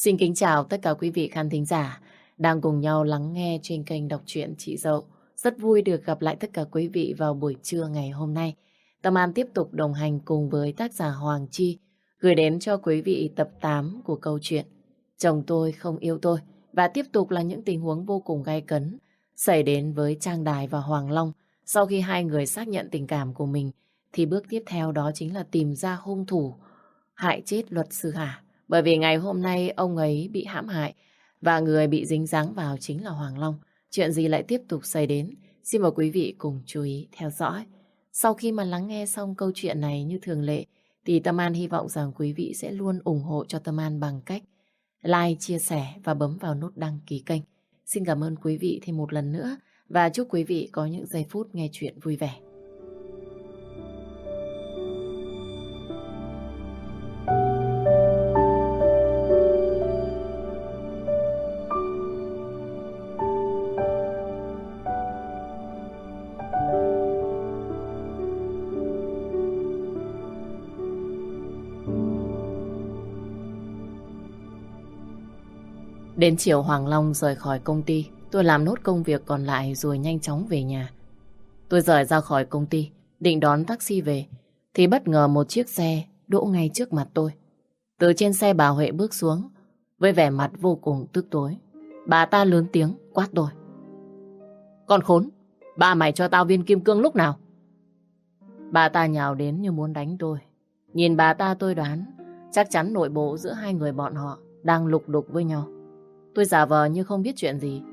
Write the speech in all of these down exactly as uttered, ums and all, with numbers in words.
Xin kính chào tất cả quý vị khán thính giả đang cùng nhau lắng nghe trên kênh đọc truyện Chị Dậu. Rất vui được gặp lại tất cả quý vị vào buổi trưa ngày hôm nay. Tâm An tiếp tục đồng hành cùng với tác giả Hoàng Chi gửi đến cho quý vị tập tám của câu chuyện Chồng tôi không yêu tôi, và tiếp tục là những tình huống vô cùng gay cấn xảy đến với Trang Đài và Hoàng Long. Sau khi hai người xác nhận tình cảm của mình thì bước tiếp theo đó chính là tìm ra hung thủ hại chết luật sư Hà. Bởi vì ngày hôm nay ông ấy bị hãm hại và người bị dính dáng vào chính là Hoàng Long. Chuyện gì lại tiếp tục xảy đến? Xin mời quý vị cùng chú ý theo dõi. Sau khi mà lắng nghe xong câu chuyện này như thường lệ thì Tâm An hy vọng rằng quý vị sẽ luôn ủng hộ cho Tâm An bằng cách like, chia sẻ và bấm vào nút đăng ký kênh. Xin cảm ơn quý vị thêm một lần nữa và chúc quý vị có những giây phút nghe chuyện vui vẻ. Đến chiều Hoàng Long rời khỏi công ty, tôi làm nốt công việc còn lại rồi nhanh chóng về nhà. Tôi rời ra khỏi công ty, định đón taxi về, thì bất ngờ một chiếc xe đỗ ngay trước mặt tôi. Từ trên xe bà Huệ bước xuống, với vẻ mặt vô cùng tức tối. Bà ta lớn tiếng quát tôi. Con khốn, ba mày cho tao viên kim cương lúc nào? Bà ta nhào đến như muốn đánh tôi. Nhìn bà ta tôi đoán, chắc chắn nội bộ giữa hai người bọn họ đang lục đục với nhau. Tôi giả vờ như không biết chuyện gì.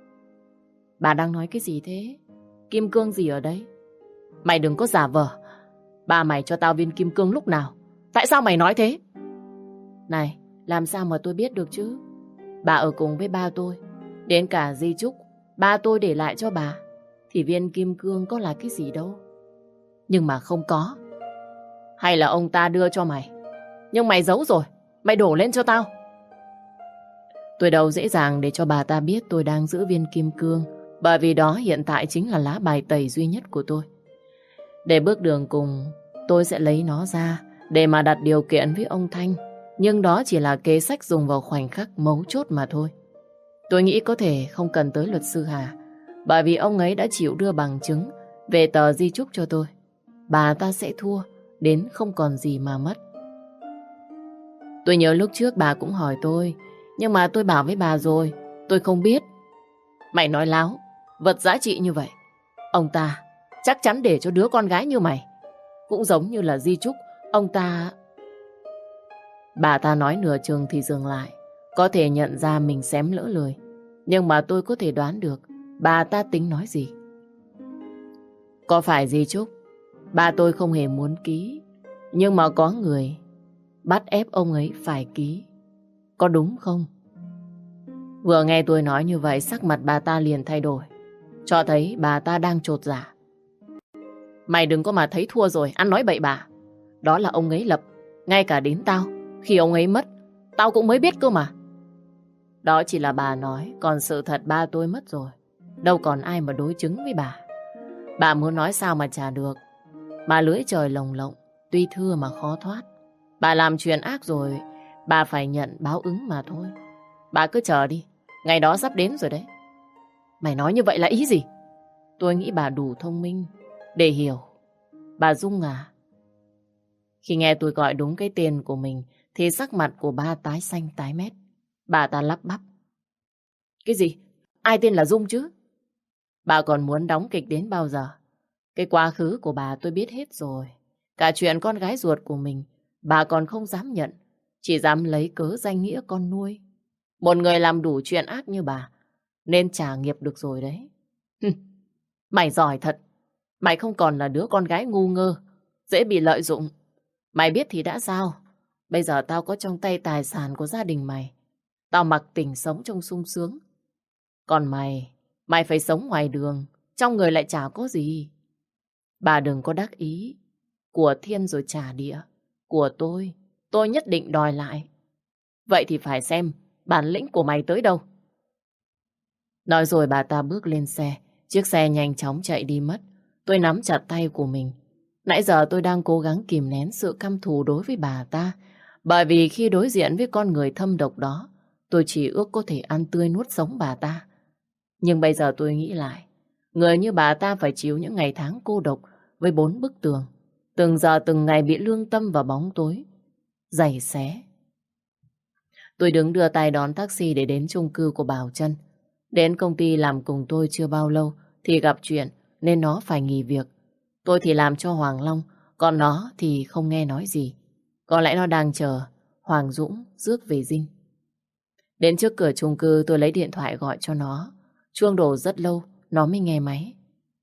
Bà đang nói cái gì thế? Kim cương gì ở đây? Mày đừng có giả vờ. Ba mày cho tao viên kim cương lúc nào? Tại sao mày nói thế? Này, làm sao mà tôi biết được chứ? Bà ở cùng với ba tôi. Đến cả di chúc ba tôi để lại cho bà thì viên kim cương có là cái gì đâu. Nhưng mà không có. Hay là ông ta đưa cho mày? Nhưng mày giấu rồi. Mày đổ lên cho tao. Tôi đâu dễ dàng để cho bà ta biết tôi đang giữ viên kim cương, bởi vì đó hiện tại chính là lá bài tẩy duy nhất của tôi. Để bước đường cùng, tôi sẽ lấy nó ra để mà đặt điều kiện với ông Thanh. Nhưng đó chỉ là kế sách dùng vào khoảnh khắc mấu chốt mà thôi. Tôi nghĩ có thể không cần tới luật sư Hà, bởi vì ông ấy đã chịu đưa bằng chứng về tờ di chúc cho tôi. Bà ta sẽ thua đến không còn gì mà mất. Tôi nhớ lúc trước bà cũng hỏi tôi, nhưng mà tôi bảo với bà rồi, tôi không biết. Mày nói láo, vật giá trị như vậy, ông ta chắc chắn để cho đứa con gái như mày. Cũng giống như là di chúc, ông ta... Bà ta nói nửa chừng thì dừng lại. Có thể nhận ra mình xém lỡ lời, nhưng mà tôi có thể đoán được bà ta tính nói gì. Có phải di chúc ba tôi không hề muốn ký, nhưng mà có người bắt ép ông ấy phải ký, có đúng không? Vừa nghe tôi nói như vậy, sắc mặt bà ta liền thay đổi, cho thấy bà ta đang chột dạ. Mày đừng có mà thấy thua rồi ăn nói bậy bạ. Đó là ông ấy lập. Ngay cả đến tao, khi ông ấy mất, tao cũng mới biết cơ mà. Đó chỉ là bà nói, còn sự thật ba tôi mất rồi. Đâu còn ai mà đối chứng với bà. Bà muốn nói sao mà trả được. Bà lưỡi trời lồng lộng, tuy thưa mà khó thoát. Bà làm chuyện ác rồi, bà phải nhận báo ứng mà thôi. Bà cứ chờ đi, ngày đó sắp đến rồi đấy. Mày nói như vậy là ý gì? Tôi nghĩ bà đủ thông minh để hiểu. Bà Dung à? Khi nghe tôi gọi đúng cái tên của mình thì sắc mặt của bà tái xanh tái mét. Bà ta lắp bắp. Cái gì? Ai tên là Dung chứ? Bà còn muốn đóng kịch đến bao giờ? Cái quá khứ của bà tôi biết hết rồi. Cả chuyện con gái ruột của mình bà còn không dám nhận, chỉ dám lấy cớ danh nghĩa con nuôi. Một người làm đủ chuyện ác như bà nên trả nghiệp được rồi đấy. Mày giỏi thật. Mày không còn là đứa con gái ngu ngơ, dễ bị lợi dụng. Mày biết thì đã sao? Bây giờ tao có trong tay tài sản của gia đình mày. Tao mặc tình sống trong sung sướng. Còn mày, mày phải sống ngoài đường, trong người lại chả có gì. Bà đừng có đắc ý. Của thiên rồi trả địa. Của tôi, tôi nhất định đòi lại. Vậy thì phải xem bản lĩnh của mày tới đâu. Nói rồi bà ta bước lên xe. Chiếc xe nhanh chóng chạy đi mất. Tôi nắm chặt tay của mình. Nãy giờ tôi đang cố gắng kìm nén sự căm thù đối với bà ta. Bởi vì khi đối diện với con người thâm độc đó, tôi chỉ ước có thể ăn tươi nuốt sống bà ta. Nhưng bây giờ tôi nghĩ lại, người như bà ta phải chịu những ngày tháng cô độc với bốn bức tường. Từng giờ từng ngày bị lương tâm vào bóng tối, giày xé. Tôi đứng đưa tay đón taxi để đến chung cư của Bảo Trân. Đến công ty làm cùng tôi chưa bao lâu thì gặp chuyện nên nó phải nghỉ việc. Tôi thì làm cho Hoàng Long, còn nó thì không nghe nói gì. Có lẽ nó đang chờ Hoàng Dũng rước về dinh. Đến trước cửa chung cư tôi lấy điện thoại gọi cho nó. Chuông đổ rất lâu, nó mới nghe máy.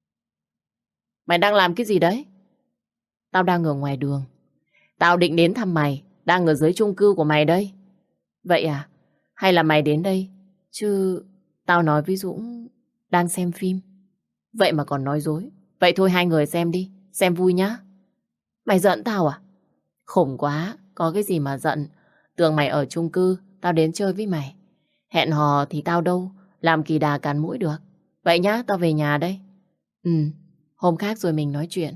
Mày đang làm cái gì đấy? Tao đang ở ngoài đường. Tao định đến thăm mày, đang ở dưới chung cư của mày đây. Vậy à? Hay là mày đến đây? Chứ tao nói với Dũng đang xem phim. Vậy mà còn nói dối. Vậy thôi hai người xem đi, xem vui nhá. Mày giận tao à? Khủng quá, có cái gì mà giận. Tưởng mày ở chung cư, tao đến chơi với mày. Hẹn hò thì tao đâu, làm kỳ đà cắn mũi được. Vậy nhá, tao về nhà đây. Ừ, hôm khác rồi mình nói chuyện.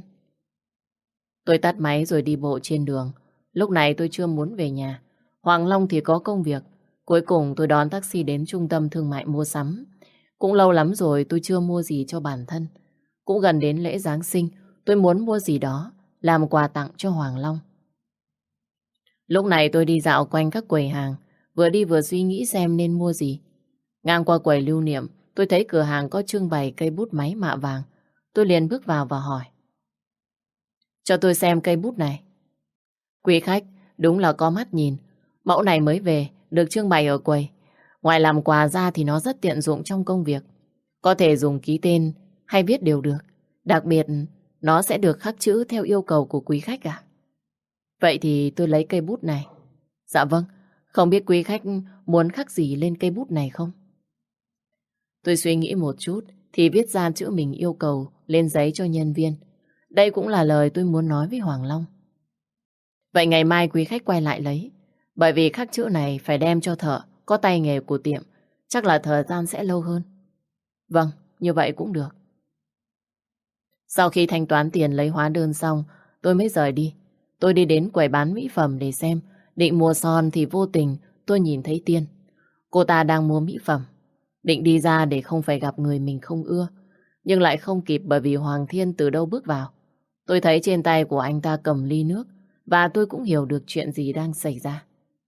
Tôi tắt máy rồi đi bộ trên đường. Lúc này tôi chưa muốn về nhà. Hoàng Long thì có công việc. Cuối cùng tôi đón taxi đến trung tâm thương mại mua sắm. Cũng lâu lắm rồi tôi chưa mua gì cho bản thân. Cũng gần đến lễ Giáng sinh, tôi muốn mua gì đó làm quà tặng cho Hoàng Long. Lúc này tôi đi dạo quanh các quầy hàng, vừa đi vừa suy nghĩ xem nên mua gì. Ngang qua quầy lưu niệm, tôi thấy cửa hàng có trưng bày cây bút máy mạ vàng. Tôi liền bước vào và hỏi. Cho tôi xem cây bút này. Quý khách, đúng là có mắt nhìn. Mẫu này mới về, được trưng bày ở quầy. Ngoài làm quà ra thì nó rất tiện dụng trong công việc. Có thể dùng ký tên hay viết đều được. Đặc biệt, nó sẽ được khắc chữ theo yêu cầu của quý khách à? Vậy thì tôi lấy cây bút này. Dạ vâng, không biết quý khách muốn khắc gì lên cây bút này không? Tôi suy nghĩ một chút thì viết ra chữ mình yêu cầu lên giấy cho nhân viên. Đây cũng là lời tôi muốn nói với Hoàng Long. Vậy ngày mai quý khách quay lại lấy. Bởi vì khắc chữ này phải đem cho thợ có tay nghề của tiệm. Chắc là thời gian sẽ lâu hơn. Vâng, như vậy cũng được. Sau khi thanh toán tiền lấy hóa đơn xong, tôi mới rời đi. Tôi đi đến quầy bán mỹ phẩm để xem. Định mua son thì vô tình tôi nhìn thấy Tiên. Cô ta đang mua mỹ phẩm. Định đi ra để không phải gặp người mình không ưa. Nhưng lại không kịp bởi vì Hoàng Thiên từ đâu bước vào. Tôi thấy trên tay của anh ta cầm ly nước và tôi cũng hiểu được chuyện gì đang xảy ra.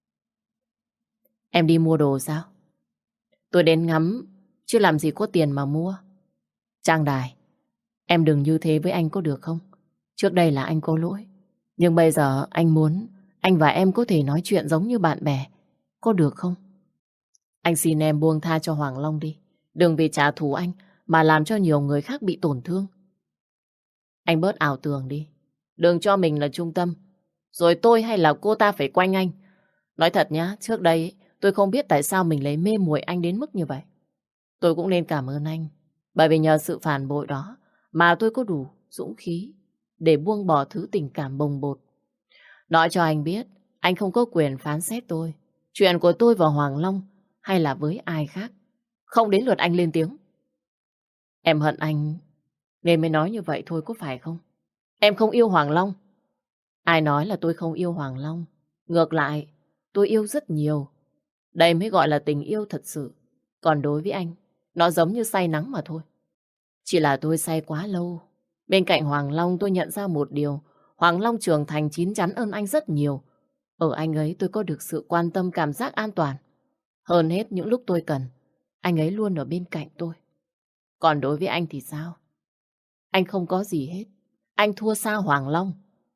Em đi mua đồ sao? Tôi đến ngắm, chứ làm gì có tiền mà mua. Trang Đài, em đừng như thế với anh có được không? Trước đây là anh có lỗi. Nhưng bây giờ anh muốn anh và em có thể nói chuyện giống như bạn bè. Có được không? Anh xin em buông tha cho Hoàng Long đi. Đừng vì trả thù anh mà làm cho nhiều người khác bị tổn thương. Anh bớt ảo tưởng đi. Đừng cho mình là trung tâm. Rồi tôi hay là cô ta phải quanh anh. Nói thật nhá, trước đây tôi không biết tại sao mình lấy mê muội anh đến mức như vậy. Tôi cũng nên cảm ơn anh. Bởi vì nhờ sự phản bội đó mà tôi có đủ dũng khí để buông bỏ thứ tình cảm bồng bột. Nói cho anh biết, anh không có quyền phán xét tôi. Chuyện của tôi và Hoàng Long hay là với ai khác. Không đến lượt anh lên tiếng. Em hận anh nên mới nói như vậy thôi có phải không? Em không yêu Hoàng Long. Ai nói là tôi không yêu Hoàng Long? Ngược lại, tôi yêu rất nhiều. Đây mới gọi là tình yêu thật sự. Còn đối với anh, nó giống như say nắng mà thôi. Chỉ là tôi say quá lâu. Bên cạnh Hoàng Long tôi nhận ra một điều. Hoàng Long trưởng thành chín chắn hơn anh rất nhiều. Ở anh ấy tôi có được sự quan tâm, cảm giác an toàn. Hơn hết những lúc tôi cần, anh ấy luôn ở bên cạnh tôi. Còn đối với anh thì sao? Anh không có gì hết. Anh thua xa Hoàng Long.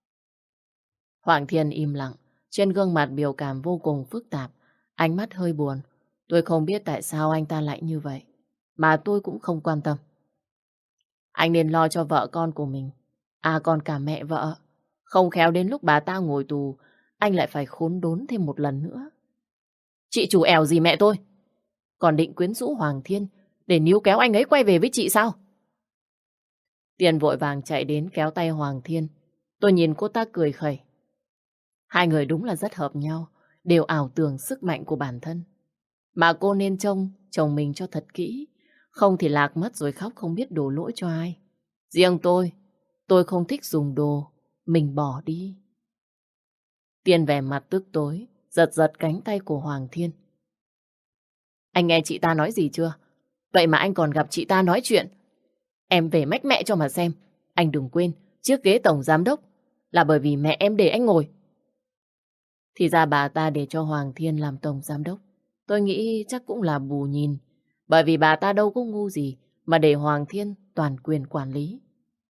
Hoàng Thiên im lặng. Trên gương mặt biểu cảm vô cùng phức tạp. Ánh mắt hơi buồn. Tôi không biết tại sao anh ta lại như vậy. Mà tôi cũng không quan tâm. Anh nên lo cho vợ con của mình. À còn cả mẹ vợ. Không khéo đến lúc bà ta ngồi tù, anh lại phải khốn đốn thêm một lần nữa. Chị chủ ẻo gì mẹ tôi? Còn định quyến rũ Hoàng Thiên để níu kéo anh ấy quay về với chị sao? Tiền vội vàng chạy đến kéo tay Hoàng Thiên. Tôi nhìn cô ta cười khẩy. Hai người đúng là rất hợp nhau, đều ảo tưởng sức mạnh của bản thân. Mà cô nên trông chồng mình cho thật kỹ, không thì lạc mất rồi khóc không biết đổ lỗi cho ai. Riêng tôi, tôi không thích dùng đồ, mình bỏ đi. Tiên vẻ mặt tức tối, giật giật cánh tay của Hoàng Thiên. Anh nghe chị ta nói gì chưa? Vậy mà anh còn gặp chị ta nói chuyện. Em về mách mẹ cho mà xem. Anh đừng quên, chiếc ghế tổng giám đốc là bởi vì mẹ em để anh ngồi. Thì ra bà ta để cho Hoàng Thiên làm tổng giám đốc. Tôi nghĩ chắc cũng là bù nhìn. Bởi vì bà ta đâu có ngu gì mà để Hoàng Thiên toàn quyền quản lý.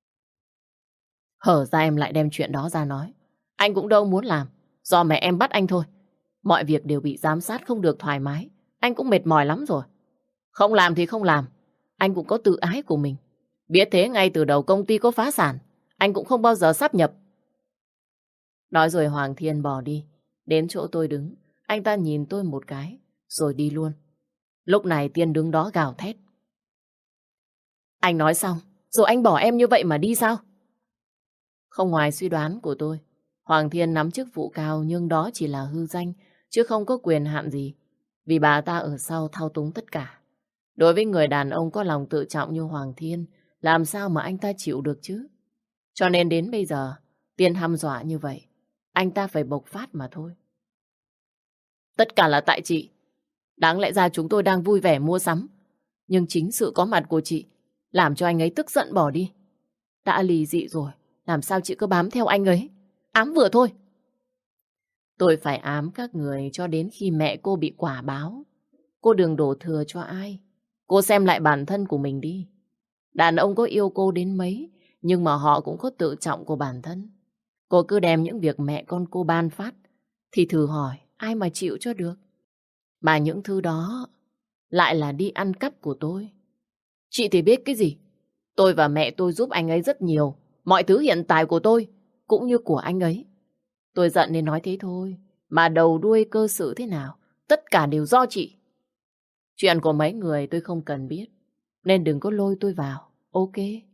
Hở ra em lại đem chuyện đó ra nói. Anh cũng đâu muốn làm. Do mẹ em bắt anh thôi. Mọi việc đều bị giám sát không được thoải mái. Anh cũng mệt mỏi lắm rồi. Không làm thì không làm. Anh cũng có tự ái của mình. Biết thế ngay từ đầu công ty có phá sản, anh cũng không bao giờ sáp nhập. Nói rồi Hoàng Thiên bỏ đi. Đến chỗ tôi đứng, anh ta nhìn tôi một cái, rồi đi luôn. Lúc này Tiên đứng đó gào thét. Anh nói xong, rồi anh bỏ em như vậy mà đi sao? Không ngoài suy đoán của tôi, Hoàng Thiên nắm chức vụ cao nhưng đó chỉ là hư danh, chứ không có quyền hạn gì. Vì bà ta ở sau thao túng tất cả. Đối với người đàn ông có lòng tự trọng như Hoàng Thiên, làm sao mà anh ta chịu được chứ? Cho nên đến bây giờ, Tiên hăm dọa như vậy, anh ta phải bộc phát mà thôi. Tất cả là tại chị. Đáng lẽ ra chúng tôi đang vui vẻ mua sắm. Nhưng chính sự có mặt của chị làm cho anh ấy tức giận bỏ đi. Đã lì dị rồi, làm sao chị cứ bám theo anh ấy? Ám vừa thôi. Tôi phải ám các người cho đến khi mẹ cô bị quả báo. Cô đừng đổ thừa cho ai. Cô xem lại bản thân của mình đi. Đàn ông có yêu cô đến mấy, nhưng mà họ cũng có tự trọng của bản thân. Cô cứ đem những việc mẹ con cô ban phát, thì thử hỏi ai mà chịu cho được. Mà những thứ đó lại là đi ăn cắp của tôi. Chị thì biết cái gì? Tôi và mẹ tôi giúp anh ấy rất nhiều. Mọi thứ hiện tại của tôi cũng như của anh ấy. Tôi giận nên nói thế thôi. Mà đầu đuôi cơ sự thế nào, tất cả đều do chị. Chuyện của mấy người tôi không cần biết, nên đừng có lôi tôi vào, ok?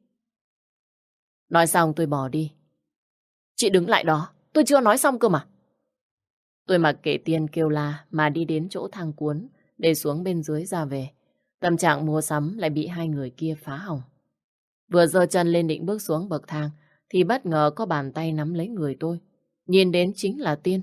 Nói xong tôi bỏ đi. Chị đứng lại đó, tôi chưa nói xong cơ mà. Tôi mặc kệ Tiên kêu la mà đi đến chỗ thang cuốn để xuống bên dưới ra về. Tâm trạng mua sắm lại bị hai người kia phá hỏng. Vừa giơ chân lên định bước xuống bậc thang thì bất ngờ có bàn tay nắm lấy người tôi. Nhìn đến chính là Tiên.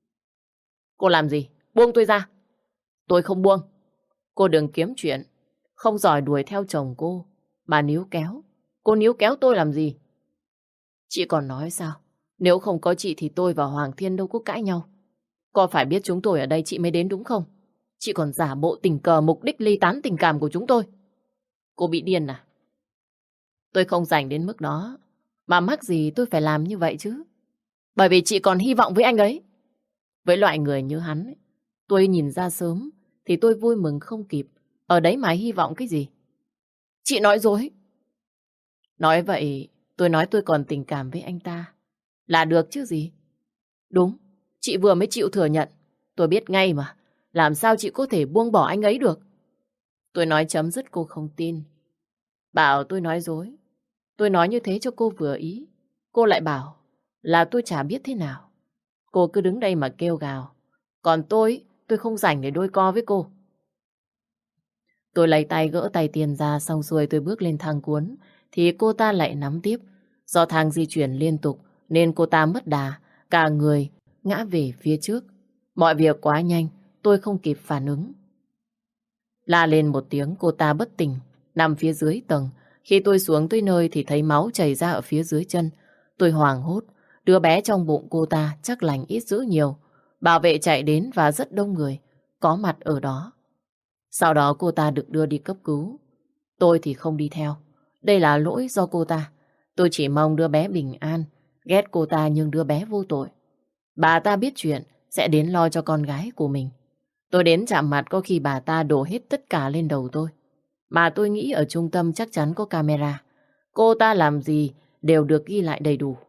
Cô làm gì? Buông tôi ra. Tôi không buông. Cô đừng kiếm chuyện. Không giỏi đuổi theo chồng cô mà níu kéo. Cô níu kéo tôi làm gì? Chị còn nói sao? Nếu không có chị thì tôi và Hoàng Thiên đâu có cãi nhau. Có phải biết chúng tôi ở đây chị mới đến đúng không? Chị còn giả bộ tình cờ mục đích ly tán tình cảm của chúng tôi. Cô bị điên à? Tôi không rảnh đến mức đó. Mà mắc gì tôi phải làm như vậy chứ? Bởi vì chị còn hy vọng với anh ấy. Với loại người như hắn, tôi nhìn ra sớm thì tôi vui mừng không kịp. Ở đấy mà hy vọng cái gì? Chị nói dối. Nói vậy, tôi nói tôi còn tình cảm với anh ta. Là được chứ gì? Đúng, chị vừa mới chịu thừa nhận. Tôi biết ngay mà. Làm sao chị có thể buông bỏ anh ấy được? Tôi nói chấm dứt cô không tin. Bảo tôi nói dối. Tôi nói như thế cho cô vừa ý. Cô lại bảo là tôi chả biết thế nào. Cô cứ đứng đây mà kêu gào. Còn tôi, tôi không rảnh để đôi co với cô. Tôi lấy tay gỡ tay Tiền ra, xong xuôi tôi bước lên thang cuốn thì cô ta lại nắm tiếp. Do thang di chuyển liên tục nên cô ta mất đà, cả người ngã về phía trước. Mọi việc quá nhanh, tôi không kịp phản ứng. La lên một tiếng, cô ta bất tỉnh, nằm phía dưới tầng. Khi tôi xuống tới nơi thì thấy máu chảy ra ở phía dưới chân. Tôi hoảng hốt, đứa bé trong bụng cô ta chắc lành ít dữ nhiều. Bảo vệ chạy đến và rất đông người có mặt ở đó. Sau đó cô ta được đưa đi cấp cứu. Tôi thì không đi theo. Đây là lỗi do cô ta. Tôi chỉ mong đứa bé bình an. Ghét cô ta nhưng đứa bé vô tội. Bà ta biết chuyện sẽ đến lo cho con gái của mình. Tôi đến chạm mặt có khi bà ta đổ hết tất cả lên đầu tôi. Mà tôi nghĩ ở trung tâm chắc chắn có camera. Cô ta làm gì đều được ghi lại đầy đủ.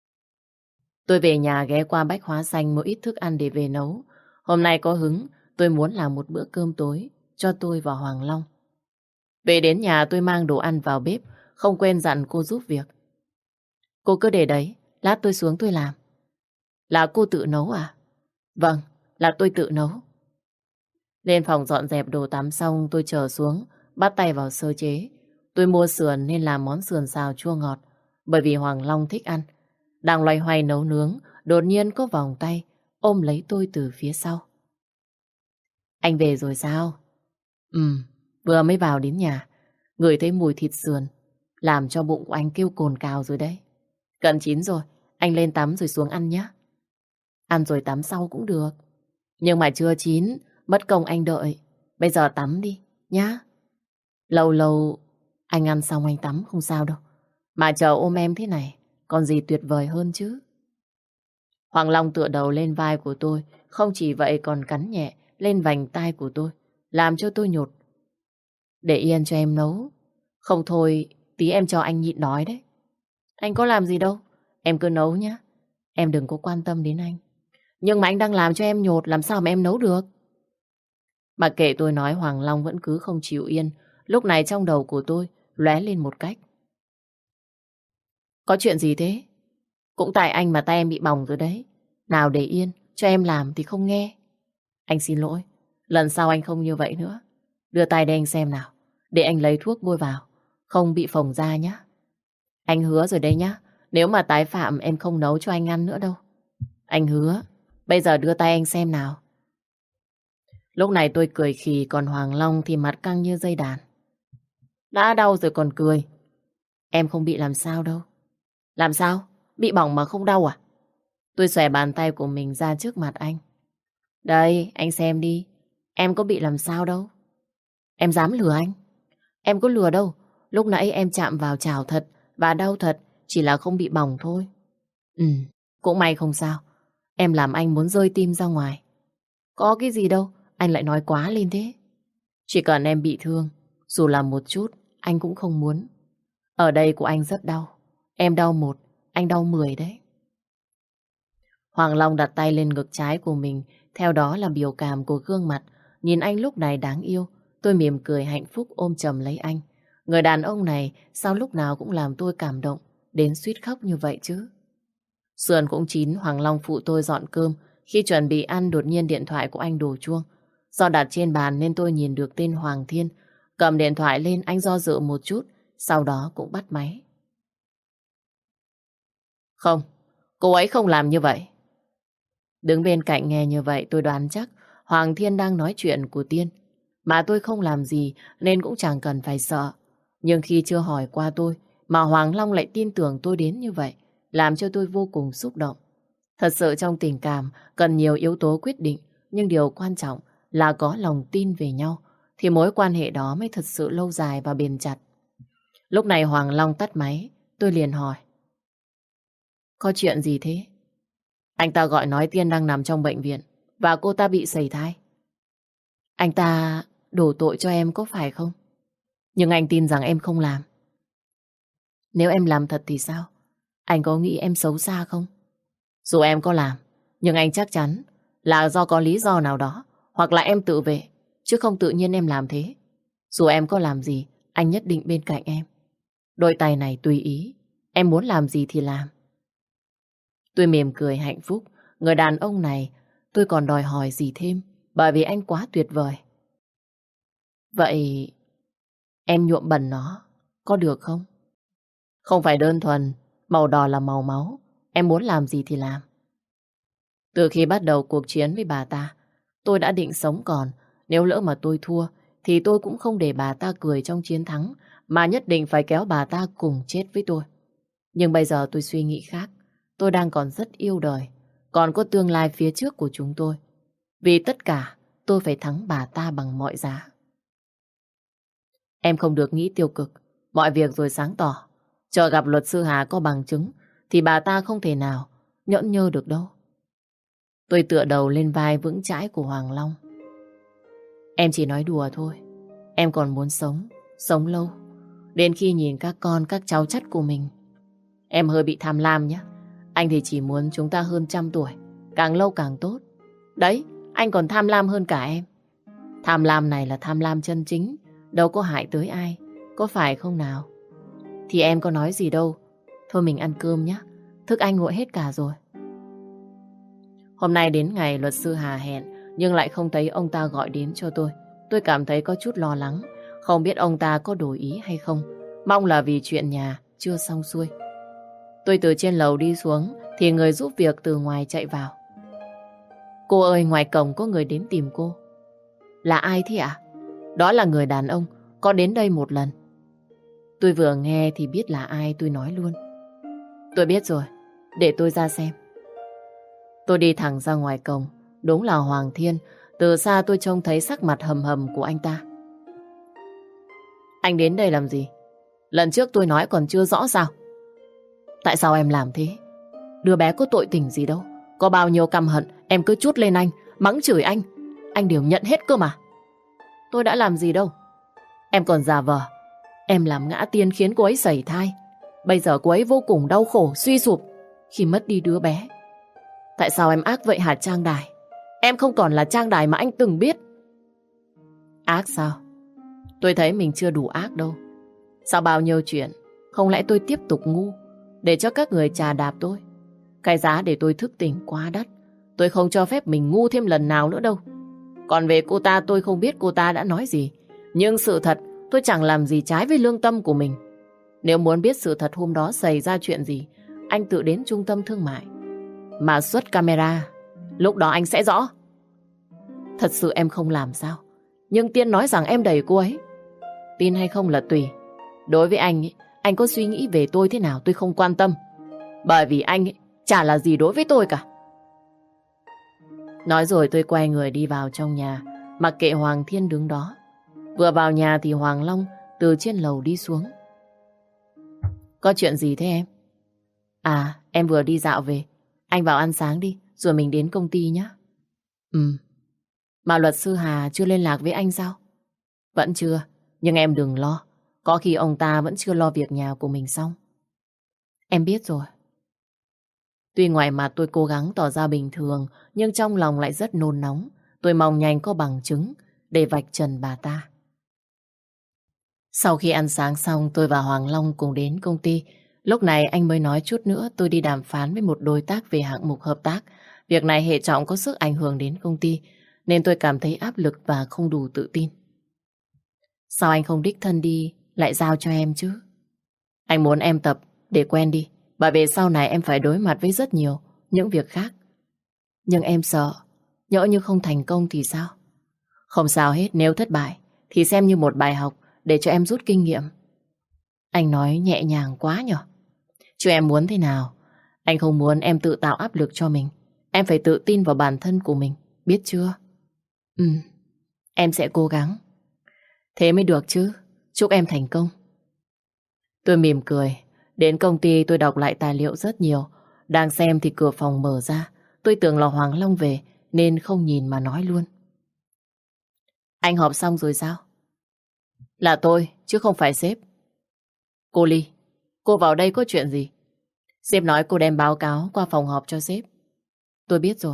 Tôi về nhà ghé qua Bách Hóa Xanh mua ít thức ăn để về nấu. Hôm nay có hứng, tôi muốn làm một bữa cơm tối cho tôi và Hoàng Long. Về đến nhà tôi mang đồ ăn vào bếp, không quên dặn cô giúp việc. Cô cứ để đấy, lát tôi xuống tôi làm. Là cô tự nấu à? Vâng, là tôi tự nấu. Lên phòng dọn dẹp đồ tắm xong tôi trở xuống, bắt tay vào sơ chế. Tôi mua sườn nên làm món sườn xào chua ngọt, bởi vì Hoàng Long thích ăn. Đang loay hoay nấu nướng, đột nhiên có vòng tay ôm lấy tôi từ phía sau. Anh về rồi sao? Ừ, vừa mới vào đến nhà, ngửi thấy mùi thịt sườn, làm cho bụng của anh kêu cồn cào rồi đấy. Gần chín rồi, anh lên tắm rồi xuống ăn nhé. Ăn rồi tắm sau cũng được. Nhưng mà chưa chín, mất công anh đợi. Bây giờ tắm đi, nhá. Lâu lâu anh ăn xong anh tắm không sao đâu. Mà chờ ôm em thế này, còn gì tuyệt vời hơn chứ. Hoàng Long tựa đầu lên vai của tôi, không chỉ vậy còn cắn nhẹ lên vành tai của tôi, làm cho tôi nhột. Để yên cho em nấu. Không thôi, tí em cho anh nhịn đói đấy. Anh có làm gì đâu, em cứ nấu nhá. Em đừng có quan tâm đến anh. Nhưng mà anh đang làm cho em nhột, làm sao mà em nấu được? Mà kệ tôi nói, Hoàng Long vẫn cứ không chịu yên. Lúc này trong đầu của tôi lóe lên một cách. Có chuyện gì thế? Cũng tại anh mà tay em bị bỏng rồi đấy. Nào để yên, cho em làm thì không nghe. Anh xin lỗi, lần sau anh không như vậy nữa. Đưa tay đây anh xem nào, để anh lấy thuốc bôi vào, không bị phồng da nhá. Anh hứa rồi đấy nhá, nếu mà tái phạm em không nấu cho anh ăn nữa đâu. Anh hứa, bây giờ đưa tay anh xem nào. Lúc này tôi cười khì, còn Hoàng Long thì mặt căng như dây đàn. Đã đau rồi còn cười. Em không bị làm sao đâu. Làm sao? Bị bỏng mà không đau à? Tôi xòe bàn tay của mình ra trước mặt anh. Đây, anh xem đi. Em có bị làm sao đâu. Em dám lừa anh? Em có lừa đâu. Lúc nãy em chạm vào chảo thật và đau thật, chỉ là không bị bỏng thôi. Ừ, cũng may không sao. Em làm anh muốn rơi tim ra ngoài. Có cái gì đâu, anh lại nói quá lên thế. Chỉ cần em bị thương, dù là một chút, anh cũng không muốn. Ở đây của anh rất đau. Em đau một, anh đau mười đấy. Hoàng Long đặt tay lên ngực trái của mình, theo đó là biểu cảm của gương mặt. Nhìn anh lúc này đáng yêu, tôi mỉm cười hạnh phúc ôm chầm lấy anh. Người đàn ông này sao lúc nào cũng làm tôi cảm động, đến suýt khóc như vậy chứ. Sườn cũng chín, Hoàng Long phụ tôi dọn cơm. Khi chuẩn bị ăn đột nhiên điện thoại của anh đổ chuông. Do đặt trên bàn nên tôi nhìn được tên Hoàng Thiên. Cầm điện thoại lên, anh do dự một chút, sau đó cũng bắt máy. Không, cô ấy không làm như vậy. Đứng bên cạnh nghe như vậy tôi đoán chắc Hoàng Thiên đang nói chuyện của Tiên. Mà tôi không làm gì nên cũng chẳng cần phải sợ. Nhưng khi chưa hỏi qua tôi mà Hoàng Long lại tin tưởng tôi đến như vậy, làm cho tôi vô cùng xúc động. Thật sự trong tình cảm cần nhiều yếu tố quyết định, nhưng điều quan trọng là có lòng tin về nhau thì mối quan hệ đó mới thật sự lâu dài và bền chặt. Lúc này Hoàng Long tắt máy, tôi liền hỏi. Có chuyện gì thế? Anh ta gọi nói Tiên đang nằm trong bệnh viện và cô ta bị sẩy thai. Anh ta đổ tội cho em có phải không? Nhưng anh tin rằng em không làm. Nếu em làm thật thì sao? Anh có nghĩ em xấu xa không? Dù em có làm, nhưng anh chắc chắn là do có lý do nào đó, hoặc là em tự vệ, chứ không tự nhiên em làm thế. Dù em có làm gì, anh nhất định bên cạnh em. Đôi tay này tùy ý, em muốn làm gì thì làm. Tôi mỉm cười hạnh phúc. Người đàn ông này tôi còn đòi hỏi gì thêm, bởi vì anh quá tuyệt vời. Vậy em nhuộm bẩn nó có được không? Không phải đơn thuần màu đỏ là màu máu. Em muốn làm gì thì làm. Từ khi bắt đầu cuộc chiến với bà ta, tôi đã định sống còn. Nếu lỡ mà tôi thua thì tôi cũng không để bà ta cười trong chiến thắng, mà nhất định phải kéo bà ta cùng chết với tôi. Nhưng bây giờ tôi suy nghĩ khác. Tôi đang còn rất yêu đời, còn có tương lai phía trước của chúng tôi. Vì tất cả, tôi phải thắng bà ta bằng mọi giá. Em không được nghĩ tiêu cực. Mọi việc rồi sáng tỏ. Chờ gặp luật sư Hà có bằng chứng thì bà ta không thể nào nhẫn nhơ được đâu. Tôi tựa đầu lên vai vững chãi của Hoàng Long. Em chỉ nói đùa thôi. Em còn muốn sống, sống lâu, đến khi nhìn các con, các cháu chắt của mình. Em hơi bị tham lam nhé. Anh thì chỉ muốn chúng ta hơn trăm tuổi, càng lâu càng tốt. Đấy, anh còn tham lam hơn cả em. Tham lam này là tham lam chân chính, đâu có hại tới ai, có phải không nào? Thì em có nói gì đâu. Thôi mình ăn cơm nhé, thức anh nguội hết cả rồi. Hôm nay đến ngày luật sư Hà hẹn, nhưng lại không thấy ông ta gọi đến cho tôi. Tôi cảm thấy có chút lo lắng, không biết ông ta có đổi ý hay không. Mong là vì chuyện nhà chưa xong xuôi. Tôi từ trên lầu đi xuống thì người giúp việc từ ngoài chạy vào. Cô ơi, ngoài cổng có người đến tìm cô. Là ai thế ạ? Đó là người đàn ông có đến đây một lần. Tôi vừa nghe thì biết là ai, tôi nói luôn. Tôi biết rồi, để tôi ra xem. Tôi đi thẳng ra ngoài cổng, đúng là Hoàng Thiên. Từ xa tôi trông thấy sắc mặt hầm hầm của anh ta. Anh đến đây làm gì? Lần trước tôi nói còn chưa rõ sao? Tại sao em làm thế? Đứa bé có tội tình gì đâu. Có bao nhiêu căm hận em cứ trút lên anh, mắng chửi anh, anh đều nhận hết cơ mà. Tôi đã làm gì đâu. Em còn giả vờ. Em làm ngã tiên khiến cô ấy sẩy thai. Bây giờ cô ấy vô cùng đau khổ, suy sụp khi mất đi đứa bé. Tại sao em ác vậy hả Trang Đài? Em không còn là Trang Đài mà anh từng biết. Ác sao? Tôi thấy mình chưa đủ ác đâu. Sao bao nhiêu chuyện, không lẽ tôi tiếp tục ngu để cho các người chà đạp tôi? Cái giá để tôi thức tỉnh quá đắt. Tôi không cho phép mình ngu thêm lần nào nữa đâu. Còn về cô ta, tôi không biết cô ta đã nói gì. Nhưng sự thật, tôi chẳng làm gì trái với lương tâm của mình. Nếu muốn biết sự thật hôm đó xảy ra chuyện gì, anh tự đến trung tâm thương mại mà xuất camera. Lúc đó anh sẽ rõ. Thật sự em không làm sao. Nhưng Tiên nói rằng em đẩy cô ấy. Tin hay không là tùy. Đối với anh ấy, anh có suy nghĩ về tôi thế nào tôi không quan tâm. Bởi vì anh ấy chả là gì đối với tôi cả. Nói rồi tôi quay người đi vào trong nhà, mặc kệ Hoàng Thiên đứng đó. Vừa vào nhà thì Hoàng Long từ trên lầu đi xuống. Có chuyện gì thế em? À, em vừa đi dạo về. Anh vào ăn sáng đi, rồi mình đến công ty nhé. Ừ. Mà luật sư Hà chưa liên lạc với anh sao? Vẫn chưa, nhưng em đừng lo. Có khi ông ta vẫn chưa lo việc nhà của mình xong. Em biết rồi. Tuy ngoài mặt tôi cố gắng tỏ ra bình thường, nhưng trong lòng lại rất nôn nóng. Tôi mong nhanh có bằng chứng để vạch trần bà ta. Sau khi ăn sáng xong, tôi và Hoàng Long cùng đến công ty. Lúc này anh mới nói chút nữa tôi đi đàm phán với một đối tác về hạng mục hợp tác. Việc này hệ trọng có sức ảnh hưởng đến công ty, nên tôi cảm thấy áp lực và không đủ tự tin. Sao anh không đích thân đi, lại giao cho em chứ? Anh muốn em tập để quen đi, bởi vì sau này em phải đối mặt với rất nhiều những việc khác. Nhưng em sợ, nhỡ như không thành công thì sao? Không sao hết, nếu thất bại thì xem như một bài học để cho em rút kinh nghiệm. Anh nói nhẹ nhàng quá nhở? Chứ em muốn thế nào? Anh không muốn em tự tạo áp lực cho mình. Em phải tự tin vào bản thân của mình, biết chưa? Ừ, em sẽ cố gắng. Thế mới được chứ. Chúc em thành công. Tôi mỉm cười. Đến công ty tôi đọc lại tài liệu rất nhiều. Đang xem thì cửa phòng mở ra. Tôi tưởng là Hoàng Long về nên không nhìn mà nói luôn. Anh họp xong rồi sao? Là tôi, chứ không phải sếp. Cô Ly, cô vào đây có chuyện gì? Sếp nói cô đem báo cáo qua phòng họp cho sếp. Tôi biết rồi.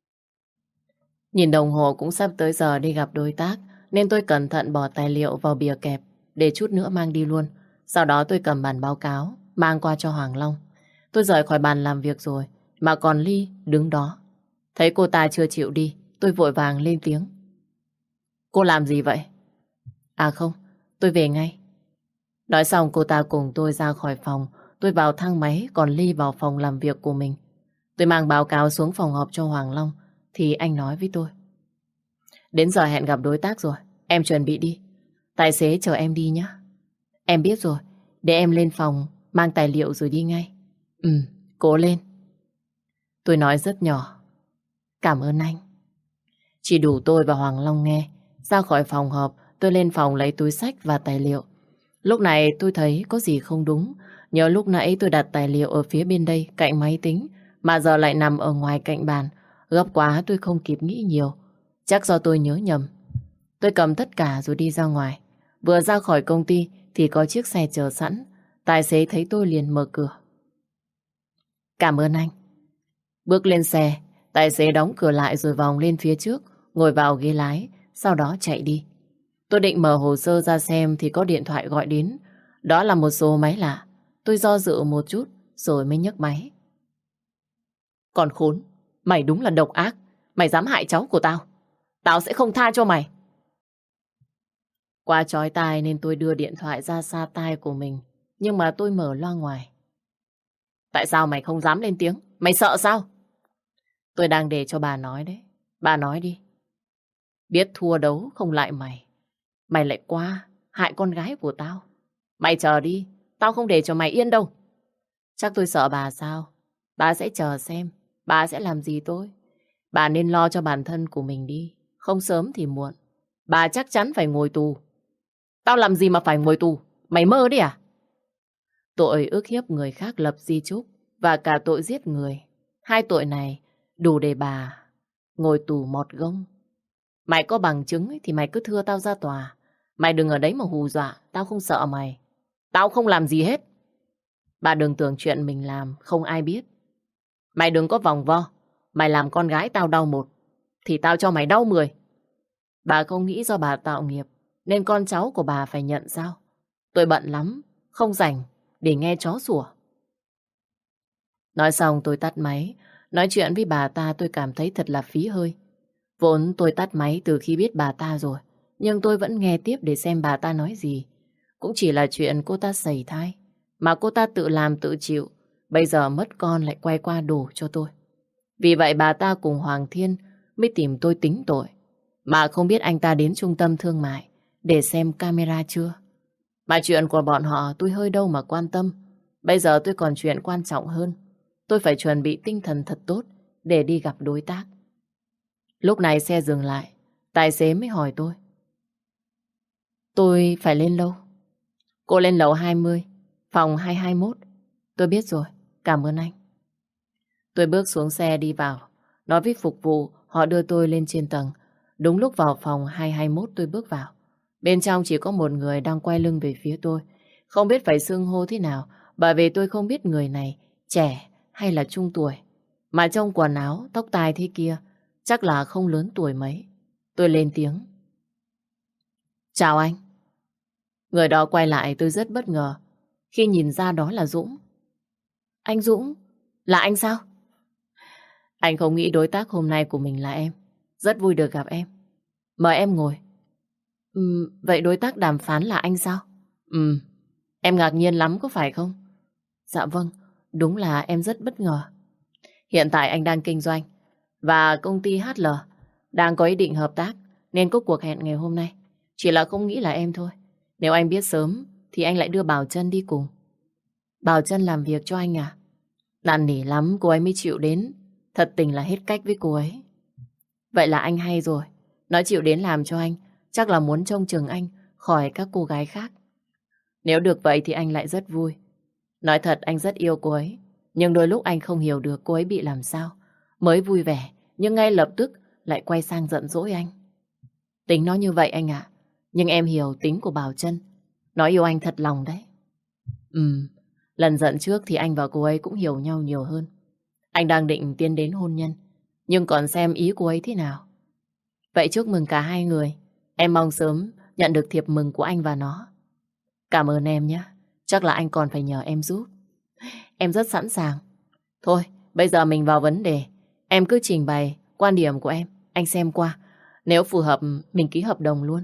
Nhìn đồng hồ cũng sắp tới giờ đi gặp đối tác, nên tôi cẩn thận bỏ tài liệu vào bìa kẹp để chút nữa mang đi luôn. Sau đó tôi cầm bản báo cáo mang qua cho Hoàng Long. Tôi rời khỏi bàn làm việc rồi mà còn Ly đứng đó. Thấy cô ta chưa chịu đi, tôi vội vàng lên tiếng. Cô làm gì vậy? À không, tôi về ngay. Nói xong cô ta cùng tôi ra khỏi phòng. Tôi vào thang máy, còn Ly vào phòng làm việc của mình. Tôi mang báo cáo xuống phòng họp cho Hoàng Long thì anh nói với tôi. Đến giờ hẹn gặp đối tác rồi, em chuẩn bị đi. Tài xế chờ em đi nhé. Em biết rồi, để em lên phòng mang tài liệu rồi đi ngay. Ừ, cố lên. Tôi nói rất nhỏ. Cảm ơn anh. Chỉ đủ tôi và Hoàng Long nghe. Ra khỏi phòng họp, tôi lên phòng lấy túi xách và tài liệu. Lúc này tôi thấy có gì không đúng. Nhớ lúc nãy tôi đặt tài liệu ở phía bên đây cạnh máy tính, mà giờ lại nằm ở ngoài cạnh bàn. Gấp quá tôi không kịp nghĩ nhiều. Chắc do tôi nhớ nhầm. Tôi cầm tất cả rồi đi ra ngoài. Vừa ra khỏi công ty thì có chiếc xe chờ sẵn. Tài xế thấy tôi liền mở cửa. Cảm ơn anh. Bước lên xe, tài xế đóng cửa lại rồi vòng lên phía trước, ngồi vào ghế lái, sau đó chạy đi. Tôi định mở hồ sơ ra xem thì có điện thoại gọi đến. Đó là một số máy lạ. Tôi do dự một chút rồi mới nhấc máy. Còn khốn, mày đúng là độc ác. Mày dám hại cháu của tao. Tao sẽ không tha cho mày. Quá chói tai nên tôi đưa điện thoại ra xa tai của mình. Nhưng mà tôi mở loa ngoài. Tại sao mày không dám lên tiếng? Mày sợ sao? Tôi đang để cho bà nói đấy. Bà nói đi. Biết thua đấu không lại mày. Mày lại qua hại con gái của tao. Mày chờ đi, tao không để cho mày yên đâu. Chắc tôi sợ bà sao? Bà sẽ chờ xem, bà sẽ làm gì tôi. Bà nên lo cho bản thân của mình đi, không sớm thì muộn. Bà chắc chắn phải ngồi tù. Tao làm gì mà phải ngồi tù? Mày mơ đi à? Tội ức hiếp người khác lập di chúc và cả tội giết người. Hai tội này đủ để bà ngồi tù một gông. Mày có bằng chứng ấy, thì mày cứ thưa tao ra tòa. Mày đừng ở đấy mà hù dọa, tao không sợ mày. Tao không làm gì hết. Bà đừng tưởng chuyện mình làm không ai biết. Mày đừng có vòng vo. Mày làm con gái tao đau một thì tao cho mày đau mười. Bà không nghĩ do bà tạo nghiệp nên con cháu của bà phải nhận sao? Tôi bận lắm, không rảnh để nghe chó sủa. Nói xong tôi tắt máy. Nói chuyện với bà ta tôi cảm thấy thật là phí hơi. Vốn tôi tắt máy từ khi biết bà ta rồi, nhưng tôi vẫn nghe tiếp để xem bà ta nói gì. Cũng chỉ là chuyện cô ta sẩy thai, mà cô ta tự làm tự chịu. Bây giờ mất con lại quay qua đổ cho tôi. Vì vậy bà ta cùng Hoàng Thiên mới tìm tôi tính tội. Mà không biết anh ta đến trung tâm thương mại để xem camera chưa. Mà chuyện của bọn họ tôi hơi đâu mà quan tâm. Bây giờ tôi còn chuyện quan trọng hơn. Tôi phải chuẩn bị tinh thần thật tốt để đi gặp đối tác. Lúc này xe dừng lại, tài xế mới hỏi tôi. Tôi phải lên lâu? Cô lên lầu hai mươi, phòng hai hai mốt. Tôi biết rồi, cảm ơn anh. Tôi bước xuống xe đi vào, nói với phục vụ họ đưa tôi lên trên tầng. Đúng lúc vào phòng hai hai mốt tôi bước vào. Bên trong chỉ có một người đang quay lưng về phía tôi. Không biết phải xưng hô thế nào, bởi vì tôi không biết người này trẻ hay là trung tuổi. Mà trong quần áo, tóc tai thế kia, chắc là không lớn tuổi mấy. Tôi lên tiếng. Chào anh. Người đó quay lại tôi rất bất ngờ khi nhìn ra đó là Dũng. Anh Dũng? Là anh sao? Anh không nghĩ đối tác hôm nay của mình là em. Rất vui được gặp em. Mời em ngồi. Ừm, vậy đối tác đàm phán là anh sao? Ừm, em ngạc nhiên lắm có phải không? Dạ vâng, đúng là em rất bất ngờ. Hiện tại anh đang kinh doanh và công ty hát lờ đang có ý định hợp tác nên có cuộc hẹn ngày hôm nay. Chỉ là không nghĩ là em thôi. Nếu anh biết sớm thì anh lại đưa Bảo Trân đi cùng. Bảo Trân làm việc cho anh à? Năn nỉ lắm cô ấy mới chịu đến. Thật tình là hết cách với cô ấy. Vậy là anh hay rồi. Nó chịu đến làm cho anh chắc là muốn trông chừng anh khỏi các cô gái khác. Nếu được vậy thì anh lại rất vui. Nói thật anh rất yêu cô ấy. Nhưng đôi lúc anh không hiểu được cô ấy bị làm sao. Mới vui vẻ nhưng ngay lập tức lại quay sang giận dỗi anh. Tính nó như vậy anh ạ. Nhưng em hiểu tính của Bảo Trân. Nó yêu anh thật lòng đấy. Ừm, lần giận trước thì anh và cô ấy cũng hiểu nhau nhiều hơn. Anh đang định tiến đến hôn nhân, nhưng còn xem ý cô ấy thế nào. Vậy chúc mừng cả hai người. Em mong sớm nhận được thiệp mừng của anh và nó. Cảm ơn em nhé. Chắc là anh còn phải nhờ em giúp. Em rất sẵn sàng. Thôi, bây giờ mình vào vấn đề. Em cứ trình bày quan điểm của em. Anh xem qua. Nếu phù hợp, mình ký hợp đồng luôn.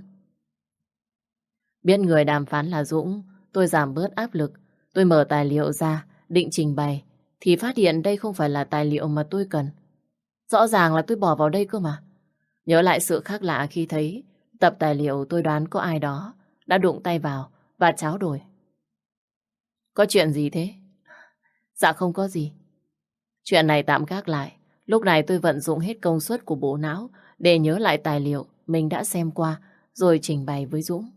Biết người đàm phán là Dũng, tôi giảm bớt áp lực. Tôi mở tài liệu ra, định trình bày, thì phát hiện đây không phải là tài liệu mà tôi cần. Rõ ràng là tôi bỏ vào đây cơ mà. Nhớ lại sự khác lạ khi thấy tập tài liệu, tôi đoán có ai đó đã đụng tay vào và tráo đổi. Có chuyện gì thế? Dạ không có gì. Chuyện này tạm gác lại. Lúc này tôi vận dụng hết công suất của bộ não để nhớ lại tài liệu mình đã xem qua rồi trình bày với Dũng.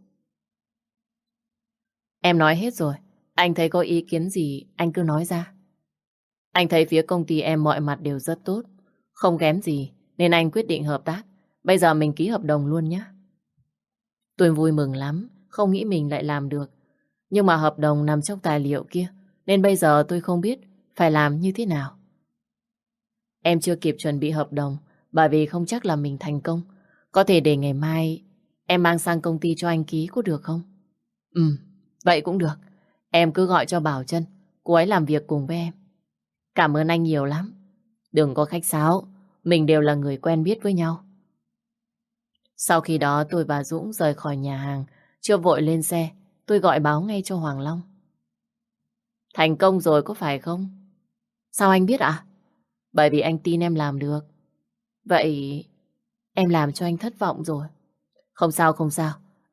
Em nói hết rồi. Anh thấy có ý kiến gì anh cứ nói ra. Anh thấy phía công ty em mọi mặt đều rất tốt, không kém gì, nên anh quyết định hợp tác. Bây giờ mình ký hợp đồng luôn nhé. Tôi vui mừng lắm, không nghĩ mình lại làm được. Nhưng mà hợp đồng nằm trong tài liệu kia, nên bây giờ tôi không biết phải làm như thế nào. Em chưa kịp chuẩn bị hợp đồng, bởi vì không chắc là mình thành công. Có thể để ngày mai em mang sang công ty cho anh ký có được không? Ừ, vậy cũng được. Em cứ gọi cho Bảo Trân, cô ấy làm việc cùng với em. Cảm ơn anh nhiều lắm. Đừng có khách sáo, mình đều là người quen biết với nhau. Sau khi đó tôi và Dũng rời khỏi nhà hàng, chưa vội lên xe, tôi gọi báo ngay cho Hoàng Long. Thành công rồi có phải không? Sao anh biết ạ? Bởi vì anh tin em làm được. Vậy em làm cho anh thất vọng rồi. Không sao không sao,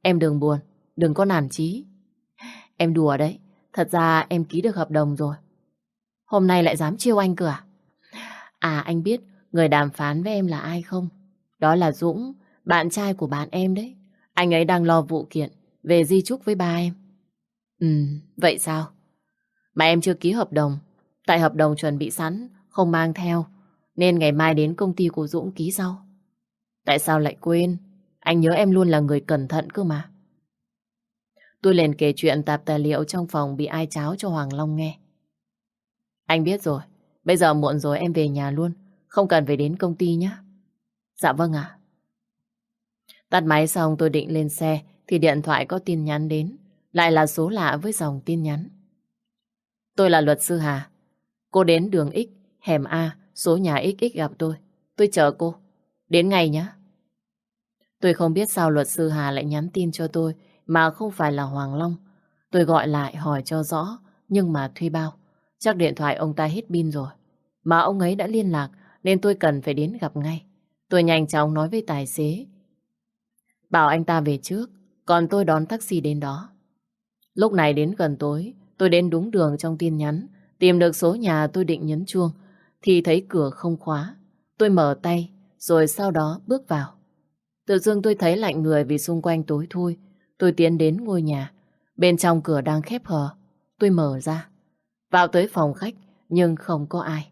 Em đừng buồn, đừng có nản chí. Em đùa đấy, thật ra em ký được hợp đồng rồi. Hôm nay lại dám chiêu anh cơ à? À, anh biết người đàm phán với em là ai không? Đó là Dũng, bạn trai của bạn em đấy. Anh ấy đang lo vụ kiện về di chúc với ba em. Ừ, vậy sao? Mà em chưa ký hợp đồng. Tại hợp đồng chuẩn bị sẵn, không mang theo. Nên ngày mai đến công ty của Dũng ký sau. Tại sao lại quên? Anh nhớ em luôn là người cẩn thận cơ mà. Tôi liền kể chuyện tạp tài liệu trong phòng bị ai tráo cho Hoàng Long nghe. Anh biết rồi. Bây giờ muộn rồi, em về nhà luôn. Không cần phải đến công ty nhé. Dạ vâng ạ. Tắt máy xong tôi định lên xe thì điện thoại có tin nhắn đến. Lại là số lạ với dòng tin nhắn. Tôi là luật sư Hà. Cô đến đường X, hẻm A, số nhà ích ích gặp tôi. Tôi chờ cô. Đến ngay nhé. Tôi không biết sao luật sư Hà lại nhắn tin cho tôi mà không phải là Hoàng Long. Tôi gọi lại hỏi cho rõ, nhưng mà thuê bao. Chắc điện thoại ông ta hết pin rồi. Mà ông ấy đã liên lạc nên tôi cần phải đến gặp ngay. Tôi nhanh chóng nói với tài xế, bảo anh ta về trước, còn tôi đón taxi đến đó. Lúc này đến gần tối, tôi đến đúng đường trong tin nhắn, tìm được số nhà tôi định nhấn chuông, thì thấy cửa không khóa. Tôi mở tay, rồi sau đó bước vào. Tự dưng tôi thấy lạnh người vì xung quanh tối thui. Tôi tiến đến ngôi nhà, bên trong cửa đang khép hờ. Tôi mở ra, vào tới phòng khách, nhưng không có ai.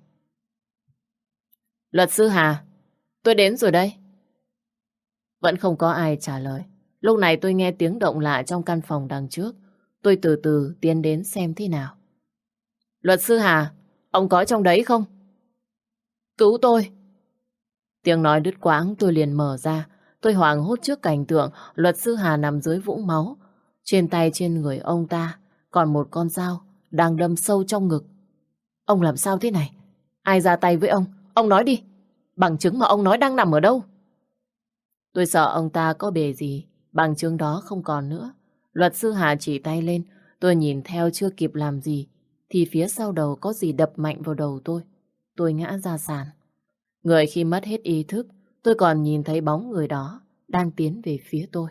Luật sư Hà, tôi đến rồi đây. Vẫn không có ai trả lời. Lúc này tôi nghe tiếng động lạ trong căn phòng đằng trước. Tôi từ từ tiến đến xem thế nào. Luật sư Hà, ông có trong đấy không? Cứu tôi! Tiếng nói đứt quãng, tôi liền mở ra. Tôi hoảng hốt trước cảnh tượng luật sư Hà nằm dưới vũng máu. Trên tay trên người ông ta còn một con dao đang đâm sâu trong ngực. Ông làm sao thế này? Ai ra tay với ông? Ông nói đi. Bằng chứng mà ông nói đang nằm ở đâu? Tôi sợ ông ta có bề gì. Bằng chứng đó không còn nữa. Luật sư Hà chỉ tay lên. Tôi nhìn theo chưa kịp làm gì thì phía sau đầu có gì đập mạnh vào đầu tôi. Tôi ngã ra sàn. Người khi mất hết ý thức, tôi còn nhìn thấy bóng người đó đang tiến về phía tôi.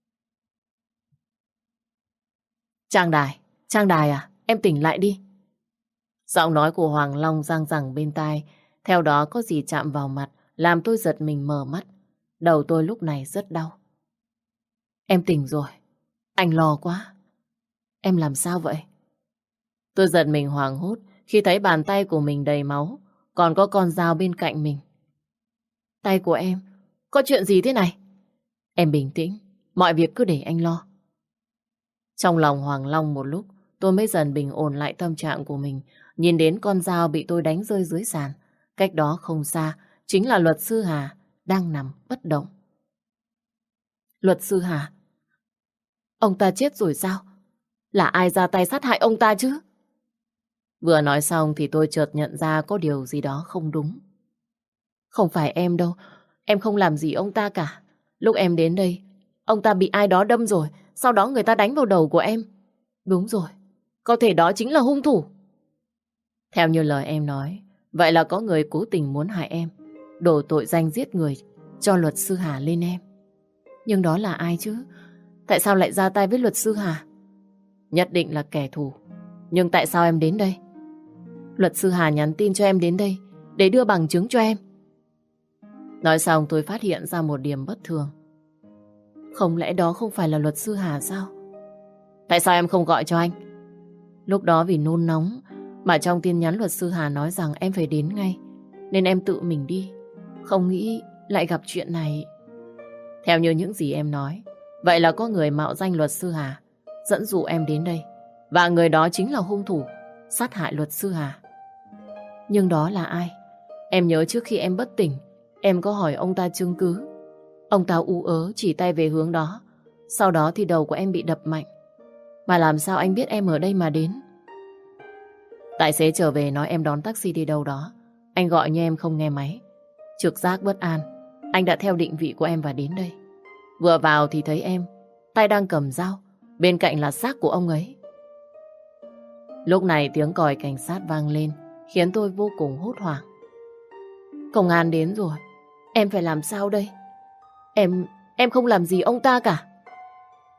Trang Đài, Trang Đài à, em tỉnh lại đi. Giọng nói của Hoàng Long răng rẳng bên tai, theo đó có gì chạm vào mặt, làm tôi giật mình mở mắt. Đầu tôi lúc này rất đau. Em tỉnh rồi, anh lo quá. Em làm sao vậy? Tôi giật mình hoảng hốt khi thấy bàn tay của mình đầy máu, còn có con dao bên cạnh mình. Tay của em, có chuyện gì thế này? Em bình tĩnh, mọi việc cứ để anh lo. Trong lòng Hoàng Long một lúc, tôi mới dần bình ổn lại tâm trạng của mình, nhìn đến con dao bị tôi đánh rơi dưới sàn. Cách đó không xa, chính là luật sư Hà, đang nằm bất động. Luật sư Hà? Ông ta chết rồi sao? Là ai ra tay sát hại ông ta chứ? Vừa nói xong thì tôi chợt nhận ra có điều gì đó không đúng. Không phải em đâu, em không làm gì ông ta cả. Lúc em đến đây, ông ta bị ai đó đâm rồi, sau đó người ta đánh vào đầu của em. Đúng rồi, có thể đó chính là hung thủ. Theo như lời em nói, vậy là có người cố tình muốn hại em, đổ tội danh giết người cho luật sư Hà lên em. Nhưng đó là ai chứ? Tại sao lại ra tay với luật sư Hà? Nhất định là kẻ thù. Nhưng tại sao em đến đây? Luật sư Hà nhắn tin cho em đến đây để đưa bằng chứng cho em. Nói xong tôi phát hiện ra một điểm bất thường. Không lẽ đó không phải là luật sư Hà sao? Tại sao em không gọi cho anh? Lúc đó vì nôn nóng mà trong tin nhắn luật sư Hà nói rằng em phải đến ngay, nên em tự mình đi. Không nghĩ lại gặp chuyện này. Theo như những gì em nói, vậy là có người mạo danh luật sư Hà dẫn dụ em đến đây, và người đó chính là hung thủ sát hại luật sư Hà. Nhưng đó là ai? Em nhớ trước khi em bất tỉnh, em có hỏi ông ta chứng cứ. Ông ta u ớ chỉ tay về hướng đó. Sau đó thì đầu của em bị đập mạnh. Mà làm sao anh biết em ở đây mà đến? Tài xế trở về nói em đón taxi đi đâu đó. Anh gọi nhưng em không nghe máy. Trực giác bất an, anh đã theo định vị của em và đến đây. Vừa vào thì thấy em, tay đang cầm dao, bên cạnh là xác của ông ấy. Lúc này tiếng còi cảnh sát vang lên, khiến tôi vô cùng hốt hoảng. Công an đến rồi, em phải làm sao đây? Em, em không làm gì ông ta cả.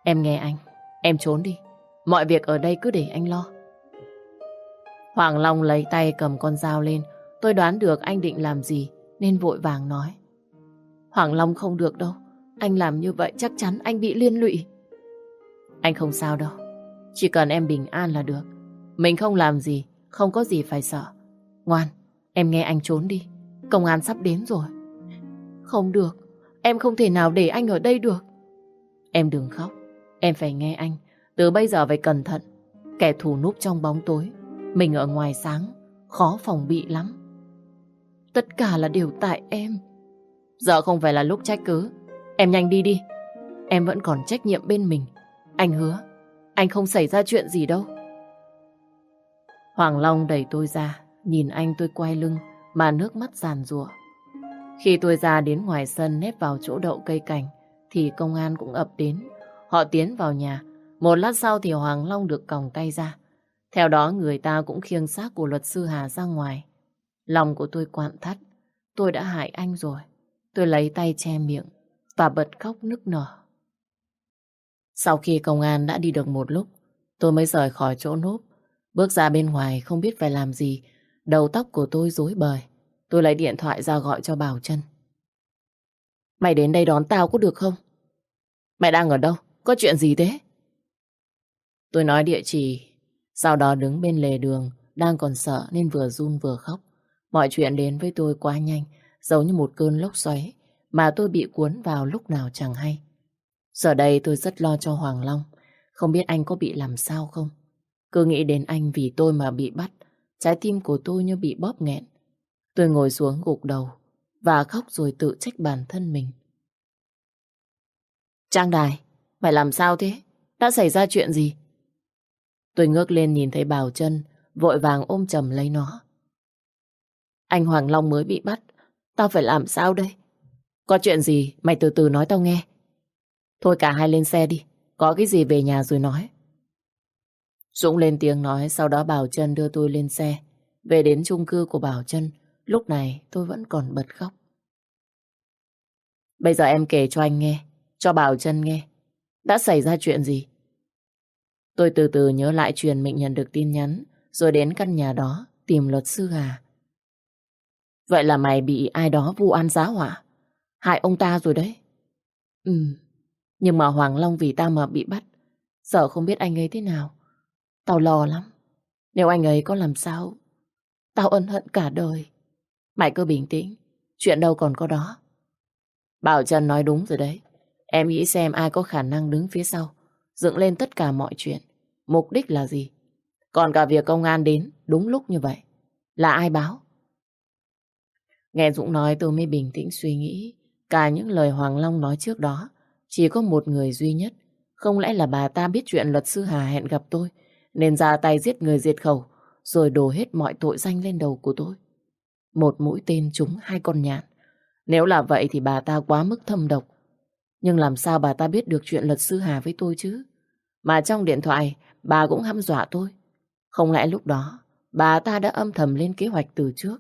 Em nghe anh, em trốn đi. Mọi việc ở đây cứ để anh lo. Hoàng Long lấy tay cầm con dao lên. Tôi đoán được anh định làm gì nên vội vàng nói. Hoàng Long không được đâu. Anh làm như vậy chắc chắn anh bị liên lụy. Anh không sao đâu. Chỉ cần em bình an là được. Mình không làm gì, không có gì phải sợ. Ngoan, em nghe anh trốn đi. Công an sắp đến rồi. Không được, em không thể nào để anh ở đây được. Em đừng khóc, em phải nghe anh. Từ bây giờ phải cẩn thận. Kẻ thù núp trong bóng tối, mình ở ngoài sáng, khó phòng bị lắm. Tất cả là đều tại em. Giờ không phải là lúc trách cứ. Em nhanh đi đi. Em vẫn còn trách nhiệm bên mình. Anh hứa, anh không xảy ra chuyện gì đâu. Hoàng Long đẩy tôi ra. Nhìn anh tôi quay lưng mà nước mắt giàn giụa. Khi tôi ra đến ngoài sân nép vào chỗ đậu cây cảnh thì công an cũng ập đến. Họ tiến vào nhà. Một lát sau thì Hoàng Long được còng tay ra. Theo đó người ta cũng khiêng xác của luật sư Hà ra ngoài. Lòng của tôi quặn thắt. Tôi đã hại anh rồi. Tôi lấy tay che miệng và bật khóc nức nở. Sau khi công an đã đi được một lúc, tôi mới rời khỏi chỗ núp. Bước ra bên ngoài không biết phải làm gì. Đầu tóc của tôi rối bời. Tôi lấy điện thoại ra gọi cho Bảo Trân. Mày đến đây đón tao có được không? Mày đang ở đâu? Có chuyện gì thế? Tôi nói địa chỉ. Sau đó đứng bên lề đường. Đang còn sợ nên vừa run vừa khóc. Mọi chuyện đến với tôi quá nhanh, giống như một cơn lốc xoáy mà tôi bị cuốn vào lúc nào chẳng hay. Giờ đây tôi rất lo cho Hoàng Long. Không biết anh có bị làm sao không? Cứ nghĩ đến anh vì tôi mà bị bắt. Trái tim của tôi như bị bóp nghẹn. Tôi ngồi xuống gục đầu và khóc rồi tự trách bản thân mình. Trang Đài, mày làm sao thế? Đã xảy ra chuyện gì? Tôi ngước lên nhìn thấy Bảo Trân, vội vàng ôm chầm lấy nó. Anh Hoàng Long mới bị bắt. Tao phải làm sao đây? Có chuyện gì mày từ từ nói tao nghe. Thôi cả hai lên xe đi. Có cái gì về nhà rồi nói. Dũng lên tiếng nói. Sau đó Bảo Trân đưa tôi lên xe. Về đến chung cư của Bảo Trân. Lúc này tôi vẫn còn bật khóc. Bây giờ em kể cho anh nghe, cho Bảo Trân nghe. Đã xảy ra chuyện gì? Tôi từ từ nhớ lại chuyện mình nhận được tin nhắn, rồi đến căn nhà đó tìm luật sư Hà. Vậy là mày bị ai đó vu oan giá họa, hại ông ta rồi đấy. Ừ, nhưng mà Hoàng Long vì tao mà bị bắt. Sợ không biết anh ấy thế nào. Tao lo lắm. Nếu anh ấy có làm sao, tao ân hận cả đời. Mày cứ bình tĩnh, chuyện đâu còn có đó. Bảo Trân nói đúng rồi đấy. Em nghĩ xem ai có khả năng đứng phía sau, dựng lên tất cả mọi chuyện. Mục đích là gì? Còn cả việc công an đến đúng lúc như vậy, là ai báo? Nghe Dũng nói tôi mới bình tĩnh suy nghĩ. Cả những lời Hoàng Long nói trước đó, chỉ có một người duy nhất. Không lẽ là bà ta biết chuyện luật sư Hà hẹn gặp tôi, nên ra tay giết người diệt khẩu, rồi đổ hết mọi tội danh lên đầu của tôi? Một mũi tên trúng hai con nhạn. Nếu là vậy thì bà ta quá mức thâm độc. Nhưng làm sao bà ta biết được chuyện luật sư Hà với tôi chứ? Mà trong điện thoại bà cũng hăm dọa tôi. Không lẽ lúc đó bà ta đã âm thầm lên kế hoạch từ trước?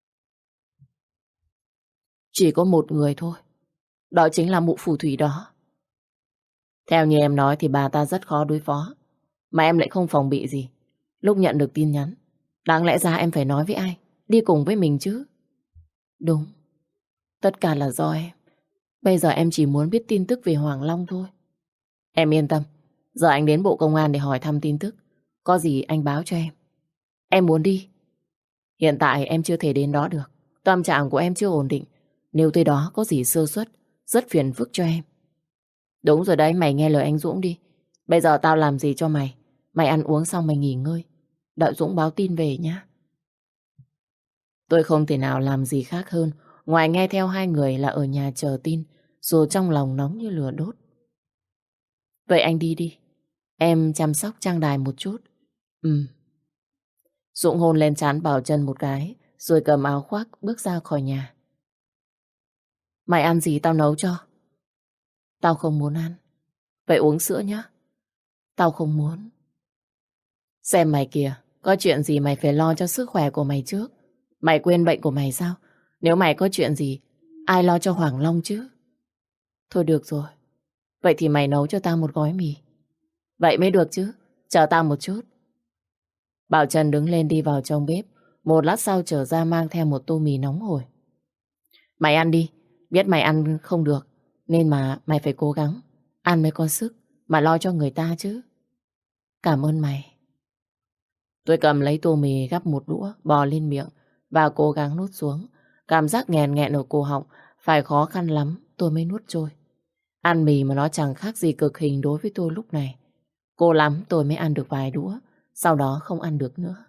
Chỉ có một người thôi. Đó chính là mụ phù thủy đó. Theo như em nói thì bà ta rất khó đối phó. Mà em lại không phòng bị gì. Lúc nhận được tin nhắn, đáng lẽ ra em phải nói với ai? Đi cùng với mình chứ. Đúng. Tất cả là do em. Bây giờ em chỉ muốn biết tin tức về Hoàng Long thôi. Em yên tâm. Giờ anh đến Bộ Công an để hỏi thăm tin tức. Có gì anh báo cho em. Em muốn đi. Hiện tại em chưa thể đến đó được. Tâm trạng của em chưa ổn định. Nếu tới đó có gì sơ suất, rất phiền phức cho em. Đúng rồi đấy, mày nghe lời anh Dũng đi. Bây giờ tao làm gì cho mày? Mày ăn uống xong mày nghỉ ngơi. Đợi Dũng báo tin về nhá. Tôi không thể nào làm gì khác hơn ngoài nghe theo hai người là ở nhà chờ tin, rồi trong lòng nóng như lửa đốt. Vậy anh đi đi. Em chăm sóc Trang Đài một chút. Ừ. Dũng hôn lên trán Bảo Trân một cái, rồi cầm áo khoác bước ra khỏi nhà. Mày ăn gì tao nấu cho? Tao không muốn ăn. Vậy uống sữa nhá. Tao không muốn. Xem mày kìa, có chuyện gì mày phải lo cho sức khỏe của mày trước. Mày quên bệnh của mày sao? Nếu mày có chuyện gì, ai lo cho Hoàng Long chứ? Thôi được rồi. Vậy thì mày nấu cho tao một gói mì. Vậy mới được chứ. Chờ tao một chút. Bảo Trân đứng lên đi vào trong bếp. Một lát sau trở ra mang theo một tô mì nóng hổi. Mày ăn đi. Biết mày ăn không được, nên mà mày phải cố gắng. Ăn mới có sức, mà lo cho người ta chứ. Cảm ơn mày. Tôi cầm lấy tô mì gắp một đũa, bò lên miệng và cố gắng nuốt xuống. Cảm giác nghẹn nghẹn ở cổ họng, phải khó khăn lắm tôi mới nuốt trôi. Ăn mì mà nó chẳng khác gì cực hình đối với tôi lúc này. Cố lắm tôi mới ăn được vài đũa, sau đó không ăn được nữa.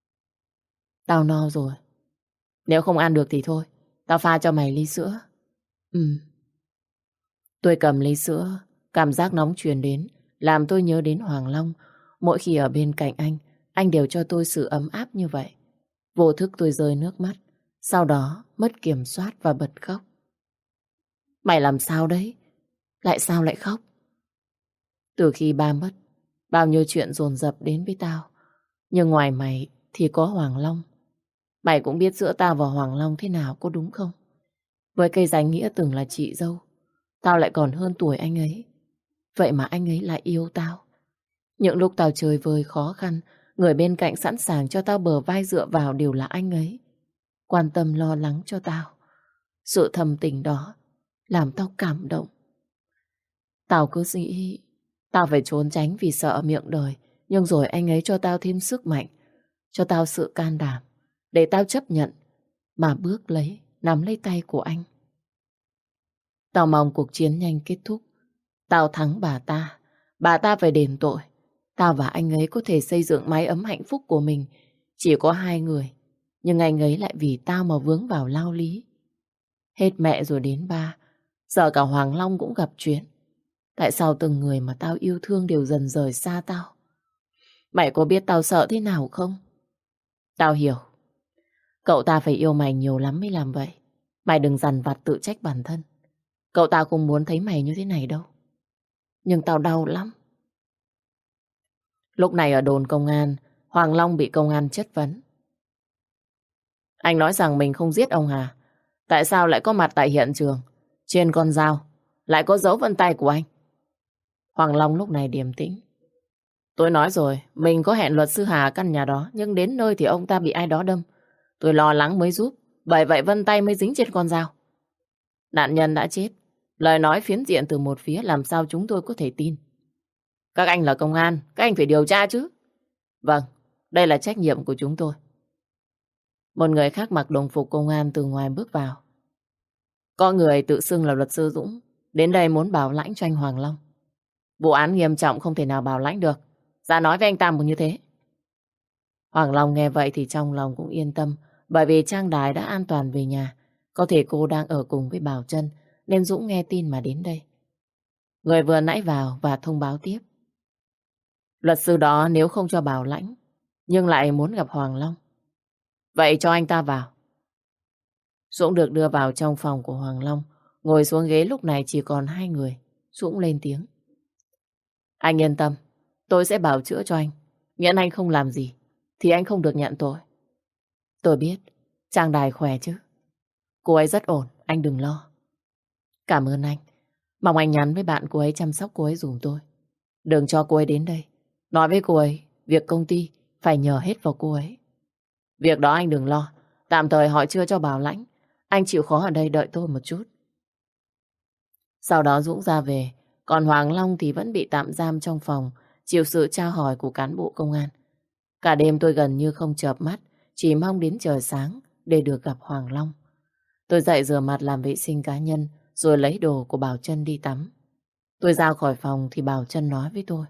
Tao no rồi. Nếu không ăn được thì thôi, tao pha cho mày ly sữa. Ừ. Tôi cầm ly sữa, cảm giác nóng truyền đến, làm tôi nhớ đến Hoàng Long. Mỗi khi ở bên cạnh anh, anh đều cho tôi sự ấm áp như vậy. Vô thức tôi rơi nước mắt, sau đó mất kiểm soát và bật khóc. Mày làm sao đấy? Lại sao lại khóc? Từ khi ba mất, bao nhiêu chuyện dồn dập đến với tao. Nhưng ngoài mày thì có Hoàng Long. Mày cũng biết giữa tao và Hoàng Long thế nào, có đúng không? Với cây danh nghĩa từng là chị dâu, tao lại còn hơn tuổi anh ấy. Vậy mà anh ấy lại yêu tao. Những lúc tao chơi vơi khó khăn, người bên cạnh sẵn sàng cho tao bờ vai dựa vào đều là anh ấy. Quan tâm lo lắng cho tao. Sự thầm tình đó làm tao cảm động. Tao cứ nghĩ tao phải trốn tránh vì sợ miệng đời. Nhưng rồi anh ấy cho tao thêm sức mạnh, cho tao sự can đảm, để tao chấp nhận mà bước lấy, nắm lấy tay của anh. Tao mong cuộc chiến nhanh kết thúc. Tao thắng bà ta. Bà ta phải đền tội. Tao và anh ấy có thể xây dựng mái ấm hạnh phúc của mình. Chỉ có hai người. Nhưng anh ấy lại vì tao mà vướng vào lao lý. Hết mẹ rồi đến ba. Giờ cả Hoàng Long cũng gặp chuyện. Tại sao từng người mà tao yêu thương đều dần rời xa tao? Mày có biết tao sợ thế nào không? Tao hiểu. Cậu ta phải yêu mày nhiều lắm mới làm vậy. Mày đừng dằn vặt tự trách bản thân. Cậu ta không muốn thấy mày như thế này đâu. Nhưng tao đau lắm. Lúc này ở đồn công an, Hoàng Long bị công an chất vấn. Anh nói rằng mình không giết ông Hà. Tại sao lại có mặt tại hiện trường? Trên con dao lại có dấu vân tay của anh. Hoàng Long lúc này điềm tĩnh. Tôi nói rồi, mình có hẹn luật sư Hà căn nhà đó, nhưng đến nơi thì ông ta bị ai đó đâm. Tôi lo lắng mới giúp, bởi vậy vân tay mới dính trên con dao. Nạn nhân đã chết. Lời nói phiến diện từ một phía làm sao chúng tôi có thể tin. Các anh là công an, các anh phải điều tra chứ. Vâng, đây là trách nhiệm của chúng tôi. Một người khác mặc đồng phục công an từ ngoài bước vào. Có người tự xưng là luật sư Dũng, đến đây muốn bảo lãnh cho anh Hoàng Long. Vụ án nghiêm trọng không thể nào bảo lãnh được. Ra nói với anh ta một như thế. Hoàng Long nghe vậy thì trong lòng cũng yên tâm, bởi vì Trang Đài đã an toàn về nhà. Có thể cô đang ở cùng với Bảo Trân, nên Dũng nghe tin mà đến đây. Người vừa nãy vào và thông báo tiếp. Luật sư đó nếu không cho bảo lãnh, nhưng lại muốn gặp Hoàng Long. Vậy cho anh ta vào. Dũng được đưa vào trong phòng của Hoàng Long. Ngồi xuống ghế lúc này chỉ còn hai người. Dũng lên tiếng. Anh yên tâm, tôi sẽ bảo chữa cho anh. Miễn anh không làm gì, thì anh không được nhận tội. Tôi biết, Trang Đài khỏe chứ. Cô ấy rất ổn, anh đừng lo. Cảm ơn anh. Mong anh nhắn với bạn cô ấy chăm sóc cô ấy dùm tôi. Đừng cho cô ấy đến đây. Nói với cô ấy, việc công ty phải nhờ hết vào cô ấy. Việc đó anh đừng lo. Tạm thời họ chưa cho bảo lãnh. Anh chịu khó ở đây đợi tôi một chút. Sau đó Dũng ra về. Còn Hoàng Long thì vẫn bị tạm giam trong phòng, chịu sự tra hỏi của cán bộ công an. Cả đêm tôi gần như không chợp mắt, chỉ mong đến trời sáng để được gặp Hoàng Long. Tôi dậy rửa mặt làm vệ sinh cá nhân, rồi lấy đồ của Bảo Trân đi tắm. Tôi ra khỏi phòng thì Bảo Trân nói với tôi.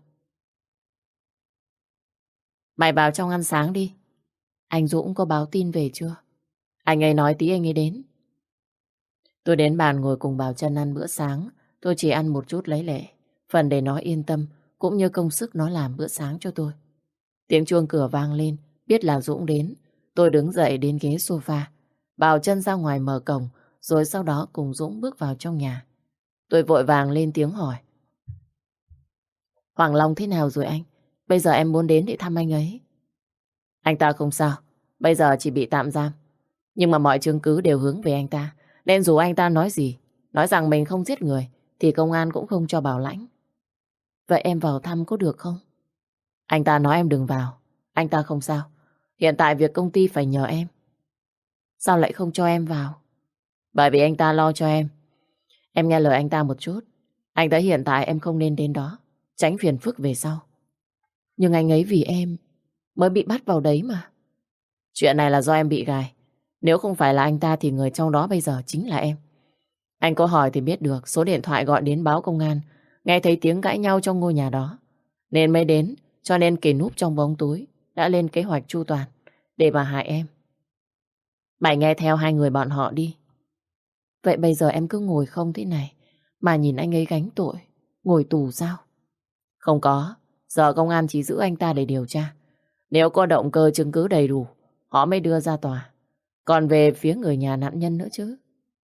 Mày vào trong ăn sáng đi. Anh Dũng có báo tin về chưa? Anh ấy nói tí anh ấy đến. Tôi đến bàn ngồi cùng Bảo Trân ăn bữa sáng. Tôi chỉ ăn một chút lấy lệ, phần để nó yên tâm, cũng như công sức nó làm bữa sáng cho tôi. Tiếng chuông cửa vang lên, biết là Dũng đến. Tôi đứng dậy đến ghế sofa. Bảo Trân ra ngoài mở cổng, rồi sau đó cùng Dũng bước vào trong nhà. Tôi vội vàng lên tiếng hỏi. Hoàng Long thế nào rồi anh? Bây giờ em muốn đến để thăm anh ấy. Anh ta không sao, bây giờ chỉ bị tạm giam. Nhưng mà mọi chứng cứ đều hướng về anh ta. Nên dù anh ta nói gì, nói rằng mình không giết người, thì công an cũng không cho bảo lãnh. Vậy em vào thăm có được không? Anh ta nói em đừng vào. Anh ta không sao. Hiện tại việc công ty phải nhờ em. Sao lại không cho em vào? Bởi vì anh ta lo cho em. Em nghe lời anh ta một chút. Anh thấy hiện tại em không nên đến đó, tránh phiền phức về sau. Nhưng anh ấy vì em mới bị bắt vào đấy mà. Chuyện này là do em bị gài. Nếu không phải là anh ta thì người trong đó bây giờ chính là em. Anh có hỏi thì biết được số điện thoại gọi đến báo công an. Nghe thấy tiếng cãi nhau trong ngôi nhà đó nên mới đến. Cho nên kề núp trong bóng tối đã lên kế hoạch chu toàn để mà hại em. Mày nghe theo hai người bọn họ đi. Vậy bây giờ em cứ ngồi không thế này mà nhìn anh ấy gánh tội, ngồi tù sao? Không có. Giờ công an chỉ giữ anh ta để điều tra. Nếu có động cơ chứng cứ đầy đủ, họ mới đưa ra tòa. Còn về phía người nhà nạn nhân nữa chứ.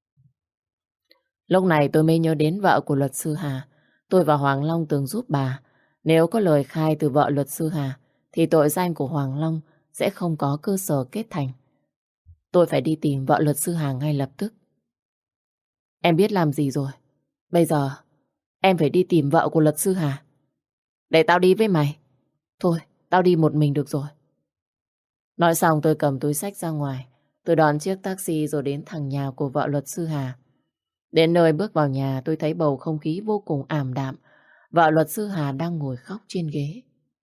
Lúc này tôi mới nhớ đến vợ của luật sư Hà. Tôi và Hoàng Long từng giúp bà. Nếu có lời khai từ vợ luật sư Hà thì tội danh của Hoàng Long sẽ không có cơ sở kết thành. Tôi phải đi tìm vợ luật sư Hà ngay lập tức. Em biết làm gì rồi. Bây giờ em phải đi tìm vợ của luật sư Hà. Để tao đi với mày. Thôi, tao đi một mình được rồi. Nói xong tôi cầm túi xách ra ngoài. Tôi đón chiếc taxi rồi đến thẳng nhà của vợ luật sư Hà. Đến nơi bước vào nhà tôi thấy bầu không khí vô cùng ảm đạm. Vợ luật sư Hà đang ngồi khóc trên ghế.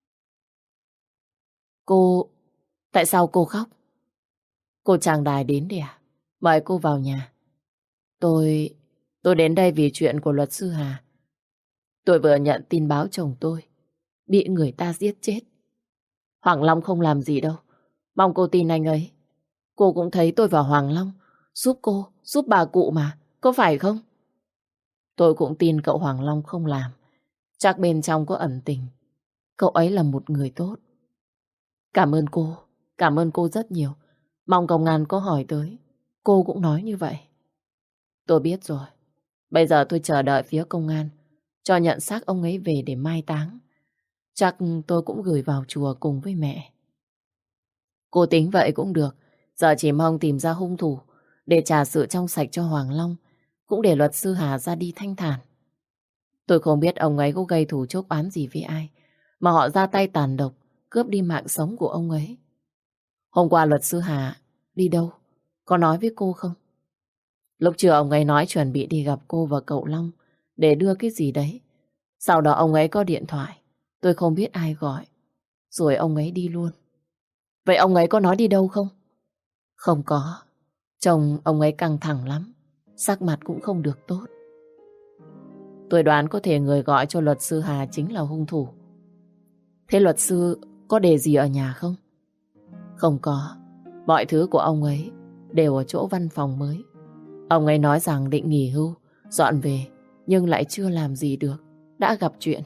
Cô... Tại sao cô khóc? Cô Trang Đài đến đi à? Mời cô vào nhà. Tôi... Tôi đến đây vì chuyện của luật sư Hà. Tôi vừa nhận tin báo chồng tôi bị người ta giết chết. Hoàng Long không làm gì đâu. Mong cô tin anh ấy. Cô cũng thấy tôi và Hoàng Long giúp cô, giúp bà cụ mà. Có phải không? Tôi cũng tin cậu Hoàng Long không làm. Chắc bên trong có ẩn tình. Cậu ấy là một người tốt. Cảm ơn cô. Cảm ơn cô rất nhiều. Mong công an có hỏi tới, cô cũng nói như vậy. Tôi biết rồi. Bây giờ tôi chờ đợi phía công an cho nhận xác ông ấy về để mai táng. Chắc tôi cũng gửi vào chùa cùng với mẹ. Cô tính vậy cũng được. Giờ chỉ mong tìm ra hung thủ để trả sự trong sạch cho Hoàng Long, cũng để luật sư Hà ra đi thanh thản. Tôi không biết ông ấy có gây thù chuốc oán gì với ai mà họ ra tay tàn độc cướp đi mạng sống của ông ấy. Hôm qua luật sư Hà đi đâu? Có nói với cô không? Lúc trưa ông ấy nói chuẩn bị đi gặp cô và cậu Long để đưa cái gì đấy. Sau đó ông ấy có điện thoại. Tôi không biết ai gọi. Rồi ông ấy đi luôn. Vậy ông ấy có nói đi đâu không? Không có. Chồng ông ấy căng thẳng lắm. Sắc mặt cũng không được tốt. Tôi đoán có thể người gọi cho luật sư Hà chính là hung thủ. Thế luật sư có để gì ở nhà không? Không có. Mọi thứ của ông ấy đều ở chỗ văn phòng mới. Ông ấy nói rằng định nghỉ hưu, dọn về, nhưng lại chưa làm gì được. Đã gặp chuyện.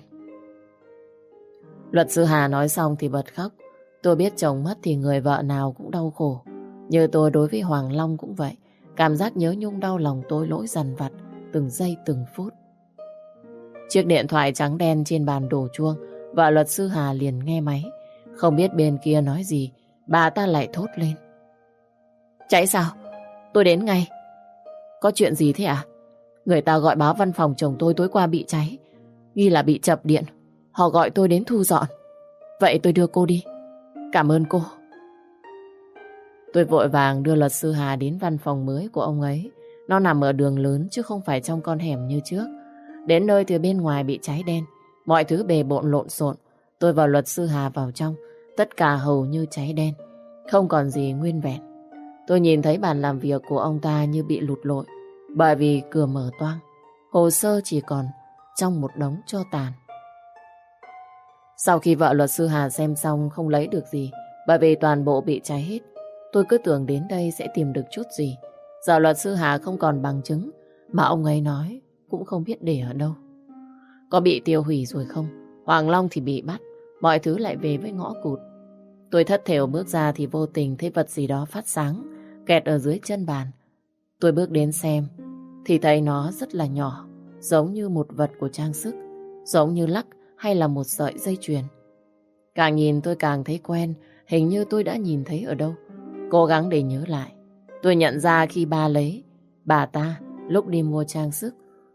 Luật sư Hà nói xong thì bật khóc. Tôi biết chồng mất thì người vợ nào cũng đau khổ. Như tôi đối với Hoàng Long cũng vậy. Cảm giác nhớ nhung đau lòng tôi lỗi dằn vặt từng giây từng phút. Chiếc điện thoại trắng đen trên bàn đổ chuông. Vợ luật sư Hà liền nghe máy. Không biết bên kia nói gì, bà ta lại thốt lên. Cháy sao? Tôi đến ngay. Có chuyện gì thế à? Người ta gọi báo văn phòng chồng tôi tối qua bị cháy. Nghi là bị chập điện. Họ gọi tôi đến thu dọn. Vậy tôi đưa cô đi. Cảm ơn cô. Tôi vội vàng đưa luật sư Hà đến văn phòng mới của ông ấy. Nó nằm ở đường lớn chứ không phải trong con hẻm như trước. Đến nơi thì bên ngoài bị cháy đen. Mọi thứ bề bộn lộn xộn. Tôi và luật sư Hà vào trong. Tất cả hầu như cháy đen. Không còn gì nguyên vẹn. Tôi nhìn thấy bàn làm việc của ông ta như bị lụt lội. Bởi vì cửa mở toang. Hồ sơ chỉ còn trong một đống tro tàn. Sau khi vợ luật sư Hà xem xong không lấy được gì, bởi vì toàn bộ bị cháy hết, tôi cứ tưởng đến đây sẽ tìm được chút gì. Giờ luật sư Hà không còn bằng chứng, mà ông ấy nói cũng không biết để ở đâu. Có bị tiêu hủy rồi không? Hoàng Long thì bị bắt, mọi thứ lại về với ngõ cụt. Tôi thất thểu bước ra thì vô tình thấy vật gì đó phát sáng, kẹt ở dưới chân bàn. Tôi bước đến xem, thì thấy nó rất là nhỏ, giống như một vật của trang sức, giống như lắc hay là một sợi dây chuyền. Càng nhìn tôi càng thấy quen, hình như tôi đã nhìn thấy ở đâu. Cố gắng để nhớ lại. Tôi nhận ra khi ba lấy bà ta lúc đi mua trang sức,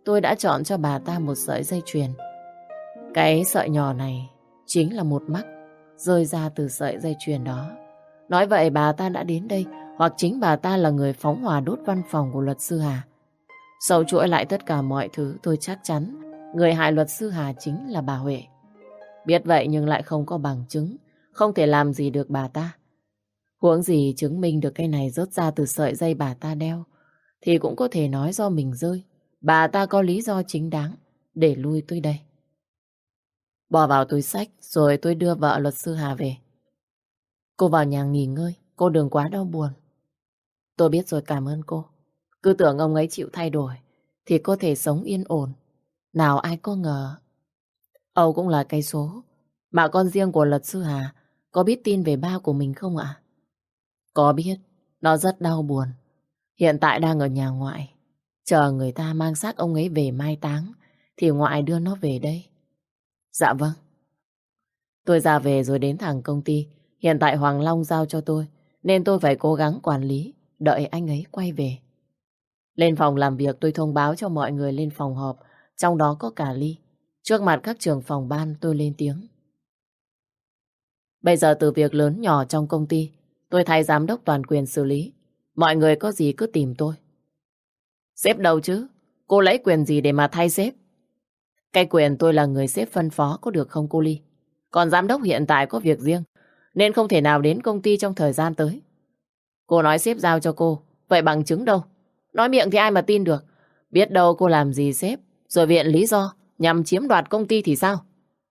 tôi đã chọn cho bà ta một sợi dây chuyền. Cái sợi nhỏ này chính là một mắc rơi ra từ sợi dây chuyền đó. Nói vậy bà ta đã đến đây, hoặc chính bà ta là người phóng hỏa đốt văn phòng của luật sư Hà. Sâu chuỗi lại tất cả mọi thứ, tôi chắc chắn người hại luật sư Hà chính là bà Huệ. Biết vậy nhưng lại không có bằng chứng, không thể làm gì được bà ta. Huống gì chứng minh được cái này rớt ra từ sợi dây bà ta đeo, thì cũng có thể nói do mình rơi. Bà ta có lý do chính đáng để lui tôi đây. Bỏ vào túi xách rồi tôi đưa vợ luật sư Hà về. Cô vào nhà nghỉ ngơi, cô đừng quá đau buồn. Tôi biết rồi, cảm ơn cô. Cứ tưởng ông ấy chịu thay đổi thì có thể sống yên ổn. Nào ai có ngờ. Âu cũng là cái số. Mà con riêng của luật sư Hà có biết tin về ba của mình không ạ? Có biết, nó rất đau buồn. Hiện tại đang ở nhà ngoại, chờ người ta mang xác ông ấy về mai táng thì ngoại đưa nó về đây. Dạ vâng. Tôi ra về rồi đến thẳng công ty. Hiện tại Hoàng Long giao cho tôi, nên tôi phải cố gắng quản lý, đợi anh ấy quay về. Lên phòng làm việc tôi thông báo cho mọi người lên phòng họp, trong đó có cả Ly. Trước mặt các trưởng phòng ban tôi lên tiếng. Bây giờ từ việc lớn nhỏ trong công ty, tôi thay giám đốc toàn quyền xử lý. Mọi người có gì cứ tìm tôi. Sếp đâu chứ? Cô lấy quyền gì để mà thay sếp? Cái quyền tôi là người sếp phân phó, có được không cô Ly? Còn giám đốc hiện tại có việc riêng, nên không thể nào đến công ty trong thời gian tới. Cô nói sếp giao cho cô, vậy bằng chứng đâu? Nói miệng thì ai mà tin được. Biết đâu cô làm gì sếp, rồi viện lý do nhằm chiếm đoạt công ty thì sao?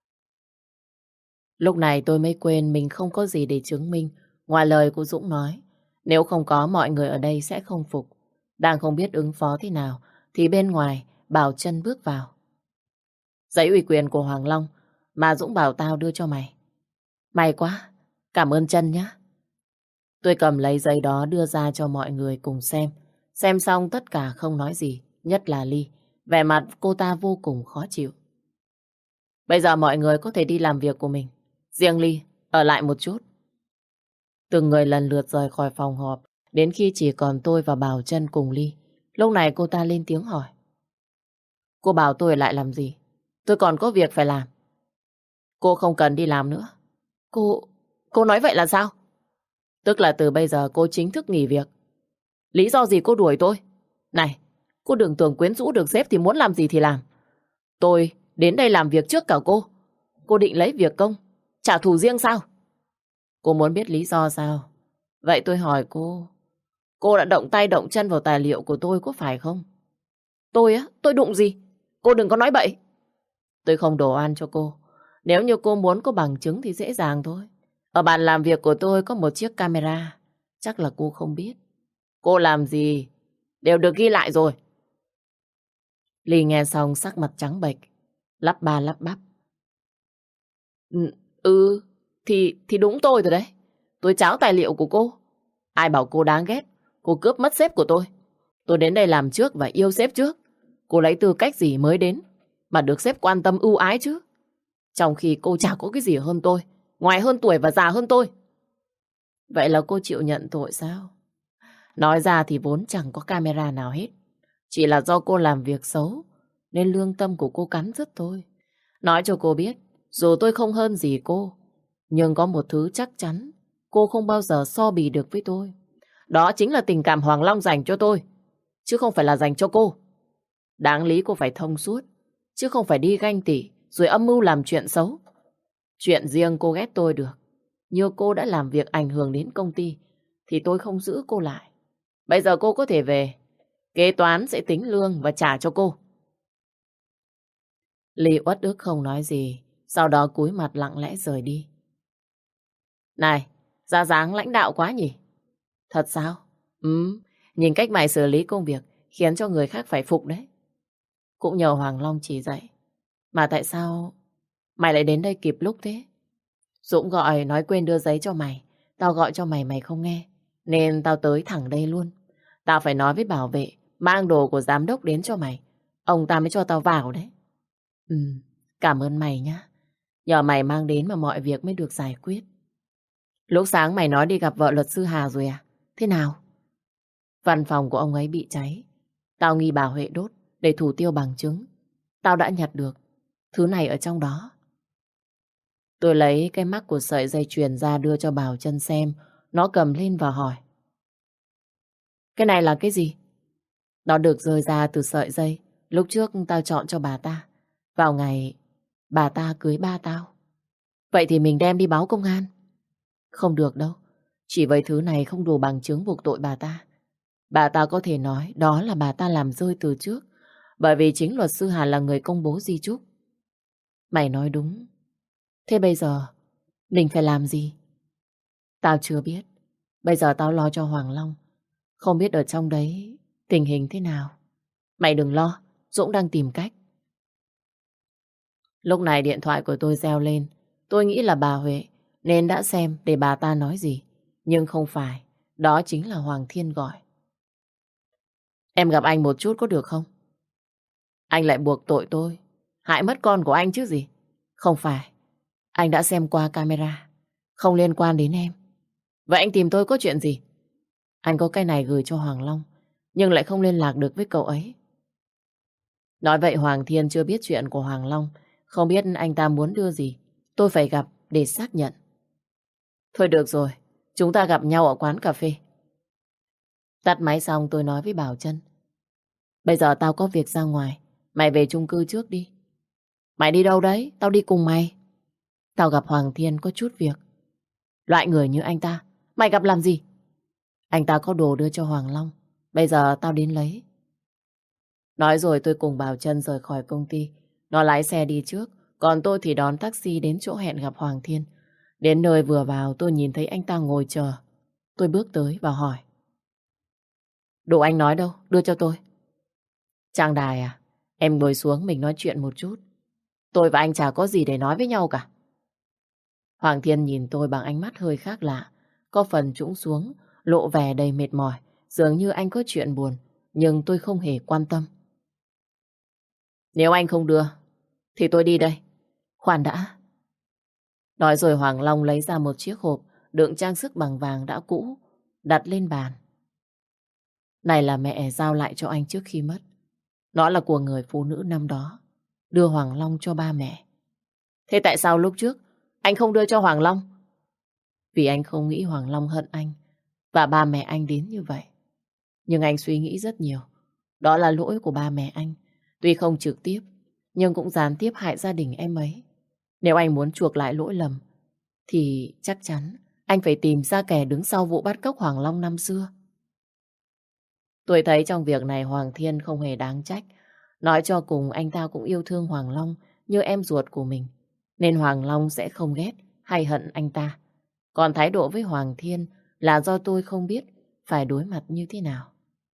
Lúc này tôi mới quên mình không có gì để chứng minh ngoài lời của Dũng nói. Nếu không có, mọi người ở đây sẽ không phục. Đang không biết ứng phó thế nào thì bên ngoài Bảo Trân bước vào. Giấy ủy quyền của Hoàng Long mà Dũng bảo tao đưa cho mày. May quá, cảm ơn Trân nhé. Tôi cầm lấy giấy đó đưa ra cho mọi người cùng xem. Xem xong tất cả không nói gì, nhất là Ly. Vẻ mặt cô ta vô cùng khó chịu. Bây giờ mọi người có thể đi làm việc của mình. Riêng Ly, ở lại một chút. Từng người lần lượt rời khỏi phòng họp, đến khi chỉ còn tôi và Bảo Trân cùng Ly. Lúc này cô ta lên tiếng hỏi. Cô bảo tôi ở lại làm gì? Tôi còn có việc phải làm. Cô không cần đi làm nữa. Cô... cô nói vậy là sao? Tức là từ bây giờ cô chính thức nghỉ việc. Lý do gì cô đuổi tôi? Này, cô đừng tưởng quyến rũ được sếp thì muốn làm gì thì làm. Tôi đến đây làm việc trước cả cô. Cô định lấy việc công, trả thù riêng sao? Cô muốn biết lý do sao? Vậy tôi hỏi cô, cô đã động tay động chân vào tài liệu của tôi có phải không? Tôi á, tôi đụng gì? Cô đừng có nói bậy. Tôi không đổ oan cho cô. Nếu như cô muốn có bằng chứng thì dễ dàng thôi. Ở bàn làm việc của tôi có một chiếc camera. Chắc là cô không biết. Cô làm gì đều được ghi lại rồi. Ly nghe xong sắc mặt trắng bệch, lắp ba lắp bắp. Ừ, ừ thì, thì đúng tôi rồi đấy. Tôi tráo tài liệu của cô. Ai bảo cô đáng ghét? Cô cướp mất sếp của tôi. Tôi đến đây làm trước và yêu sếp trước. Cô lấy tư cách gì mới đến mà được sếp quan tâm ưu ái chứ? Trong khi cô chả có cái gì hơn tôi, ngoài hơn tuổi và già hơn tôi. Vậy là cô chịu nhận tội sao? Nói ra thì vốn chẳng có camera nào hết. Chỉ là do cô làm việc xấu nên lương tâm của cô cắn rứt thôi. Nói cho cô biết, dù tôi không hơn gì cô, nhưng có một thứ chắc chắn cô không bao giờ so bì được với tôi. Đó chính là tình cảm Hoàng Long dành cho tôi, chứ không phải là dành cho cô. Đáng lý cô phải thông suốt, chứ không phải đi ganh tị rồi âm mưu làm chuyện xấu. Chuyện riêng cô ghét tôi được, như cô đã làm việc ảnh hưởng đến công ty thì tôi không giữ cô lại. Bây giờ cô có thể về. Kế toán sẽ tính lương và trả cho cô. Ly uất ức không nói gì, sau đó cúi mặt lặng lẽ rời đi. Này, ra dáng lãnh đạo quá nhỉ? Thật sao? Ừ, nhìn cách mày xử lý công việc khiến cho người khác phải phục đấy. Cũng nhờ Hoàng Long chỉ dạy. Mà tại sao mày lại đến đây kịp lúc thế? Dũng gọi nói quên đưa giấy cho mày. Tao gọi cho mày mày không nghe, nên tao tới thẳng đây luôn. Tao phải nói với bảo vệ mang đồ của giám đốc đến cho mày. Ông ta mới cho tao vào đấy. Ừ, cảm ơn mày nhá. Nhờ mày mang đến mà mọi việc mới được giải quyết. Lúc sáng mày nói đi gặp vợ luật sư Hà rồi à? Thế nào? Văn phòng của ông ấy bị cháy. Tao nghi bà Huệ đốt để thủ tiêu bằng chứng. Tao đã nhặt được thứ này ở trong đó. Tôi lấy cái mắc của sợi dây chuyền ra đưa cho Bảo Trân xem. Nó cầm lên và hỏi. Cái này là cái gì? Nó được rơi ra từ sợi dây lúc trước tao chọn cho bà ta, vào ngày bà ta cưới ba tao. Vậy thì mình đem đi báo công an. Không được đâu. Chỉ với thứ này không đủ bằng chứng buộc tội bà ta. Bà ta có thể nói đó là bà ta làm rơi từ trước, bởi vì chính luật sư Hàn là người công bố di chúc. Mày nói đúng. Thế bây giờ mình phải làm gì? Tao chưa biết. Bây giờ tao lo cho Hoàng Long. Không biết ở trong đấy tình hình thế nào. Mày đừng lo, Dũng đang tìm cách. Lúc này điện thoại của tôi reo lên. Tôi nghĩ là bà Huệ nên đã xem để bà ta nói gì. Nhưng không phải. Đó chính là Hoàng Thiên gọi. Em gặp anh một chút có được không? Anh lại buộc tội tôi hại mất con của anh chứ gì. Không phải. Anh đã xem qua camera. Không liên quan đến em. Vậy anh tìm tôi có chuyện gì? Anh có cái này gửi cho Hoàng Long, nhưng lại không liên lạc được với cậu ấy. Nói vậy Hoàng Thiên chưa biết chuyện của Hoàng Long. Không biết anh ta muốn đưa gì. Tôi phải gặp để xác nhận. Thôi được rồi, chúng ta gặp nhau ở quán cà phê. Tắt máy xong tôi nói với Bảo Trân. Bây giờ tao có việc ra ngoài. Mày về chung cư trước đi. Mày đi đâu đấy? Tao đi cùng mày. Tao gặp Hoàng Thiên có chút việc. Loại người như anh ta mày gặp làm gì? Anh ta có đồ đưa cho Hoàng Long. Bây giờ tao đến lấy. Nói rồi tôi cùng Bảo Trân rời khỏi công ty. Nó lái xe đi trước, còn tôi thì đón taxi đến chỗ hẹn gặp Hoàng Thiên. Đến nơi vừa vào tôi nhìn thấy anh ta ngồi chờ. Tôi bước tới và hỏi. Đồ anh nói đâu? Đưa cho tôi. Trang Đài à? Em ngồi xuống mình nói chuyện một chút. Tôi và anh chả có gì để nói với nhau cả. Hoàng Thiên nhìn tôi bằng ánh mắt hơi khác lạ. Có phần trũng xuống, lộ vẻ đầy mệt mỏi. Dường như anh có chuyện buồn, nhưng tôi không hề quan tâm. Nếu anh không đưa, thì tôi đi đây. Khoan đã. Nói rồi Hoàng Long lấy ra một chiếc hộp đựng trang sức bằng vàng đã cũ, đặt lên bàn. Này là mẹ giao lại cho anh trước khi mất. Nó là của người phụ nữ năm đó, đưa Hoàng Long cho ba mẹ. Thế tại sao lúc trước anh không đưa cho Hoàng Long? Vì anh không nghĩ Hoàng Long hận anh và ba mẹ anh đến như vậy. Nhưng anh suy nghĩ rất nhiều. Đó là lỗi của ba mẹ anh. Tuy không trực tiếp, nhưng cũng gián tiếp hại gia đình em ấy. Nếu anh muốn chuộc lại lỗi lầm, thì chắc chắn anh phải tìm ra kẻ đứng sau vụ bắt cóc Hoàng Long năm xưa. Tôi thấy trong việc này Hoàng Thiên không hề đáng trách. Nói cho cùng anh ta cũng yêu thương Hoàng Long như em ruột của mình. Nên Hoàng Long sẽ không ghét hay hận anh ta. Còn thái độ với Hoàng Thiên là do tôi không biết phải đối mặt như thế nào.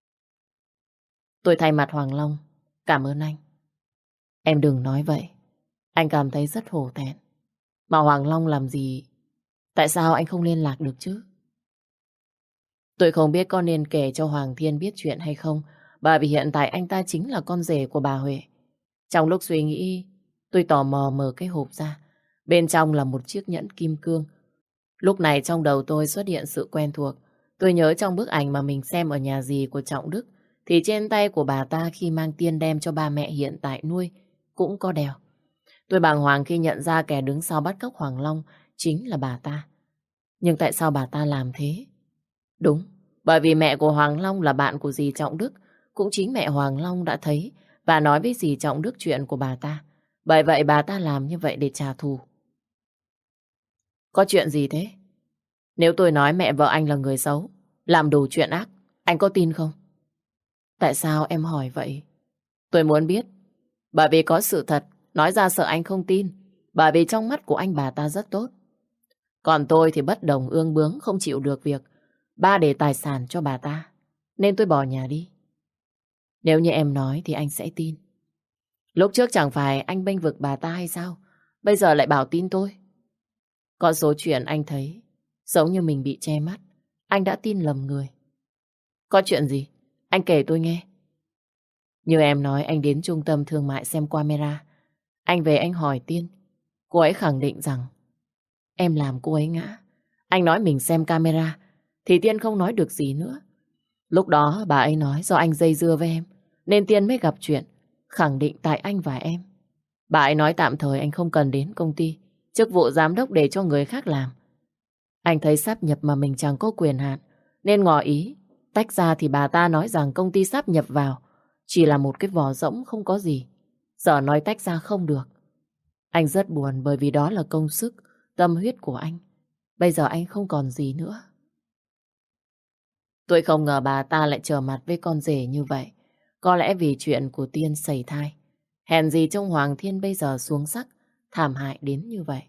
Tôi thay mặt Hoàng Long cảm ơn anh. Em đừng nói vậy. Anh cảm thấy rất hổ thẹn. Mà Hoàng Long làm gì? Tại sao anh không liên lạc được chứ? Tôi không biết có nên kể cho Hoàng Thiên biết chuyện hay không, bởi vì hiện tại anh ta chính là con rể của bà Huệ. Trong lúc suy nghĩ, tôi tò mò mở cái hộp ra. Bên trong là một chiếc nhẫn kim cương. Lúc này trong đầu tôi xuất hiện sự quen thuộc. Tôi nhớ trong bức ảnh mà mình xem ở nhà dì của Trọng Đức, thì trên tay của bà ta khi mang tiên đem cho ba mẹ hiện tại nuôi cũng có đeo. Tôi bàng hoàng khi nhận ra kẻ đứng sau bắt cóc Hoàng Long chính là bà ta. Nhưng tại sao bà ta làm thế? Đúng, bởi vì mẹ của Hoàng Long là bạn của dì Trọng Đức. Cũng chính mẹ Hoàng Long đã thấy và nói với dì Trọng Đức chuyện của bà ta. Bởi vậy bà ta làm như vậy để trả thù. Có chuyện gì thế? Nếu tôi nói mẹ vợ anh là người xấu, làm đủ chuyện ác, anh có tin không? Tại sao em hỏi vậy? Tôi muốn biết. Bởi vì có sự thật, nói ra sợ anh không tin. Bởi vì trong mắt của anh bà ta rất tốt. Còn tôi thì bất đồng ương bướng, không chịu được việc ba để tài sản cho bà ta. Nên tôi bỏ nhà đi. Nếu như em nói thì anh sẽ tin. Lúc trước chẳng phải anh bênh vực bà ta hay sao? Bây giờ lại bảo tin tôi. Có số chuyện anh thấy giống như mình bị che mắt. Anh đã tin lầm người. Có chuyện gì? Anh kể tôi nghe. Như em nói, anh đến trung tâm thương mại xem camera. Anh về anh hỏi Tiên. Cô ấy khẳng định rằng em làm cô ấy ngã. Anh nói mình xem camera thì Tiên không nói được gì nữa. Lúc đó bà ấy nói do anh dây dưa với em nên Tiên mới gặp chuyện khẳng định tại anh và em. Bà ấy nói tạm thời anh không cần đến công ty, chức vụ giám đốc để cho người khác làm. Anh thấy sáp nhập mà mình chẳng có quyền hạn, nên ngỏ ý. Tách ra thì bà ta nói rằng công ty sáp nhập vào chỉ là một cái vỏ rỗng không có gì. Giờ nói tách ra không được. Anh rất buồn bởi vì đó là công sức, tâm huyết của anh. Bây giờ anh không còn gì nữa. Tôi không ngờ bà ta lại trở mặt với con rể như vậy. Có lẽ vì chuyện của Tiên sẩy thai. Hèn gì trông Hoàng Thiên bây giờ xuống sắc, thảm hại đến như vậy.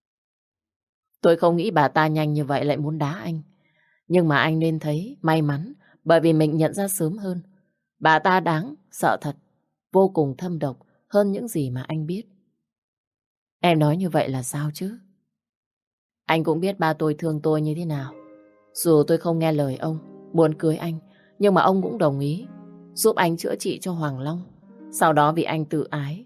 Tôi không nghĩ bà ta nhanh như vậy lại muốn đá anh. Nhưng mà anh nên thấy may mắn bởi vì mình nhận ra sớm hơn. Bà ta đáng sợ thật, vô cùng thâm độc hơn những gì mà anh biết. Em nói như vậy là sao chứ? Anh cũng biết ba tôi thương tôi như thế nào. Dù tôi không nghe lời ông, muốn cưới anh, nhưng mà ông cũng đồng ý giúp anh chữa trị cho Hoàng Long. Sau đó vì anh tự ái,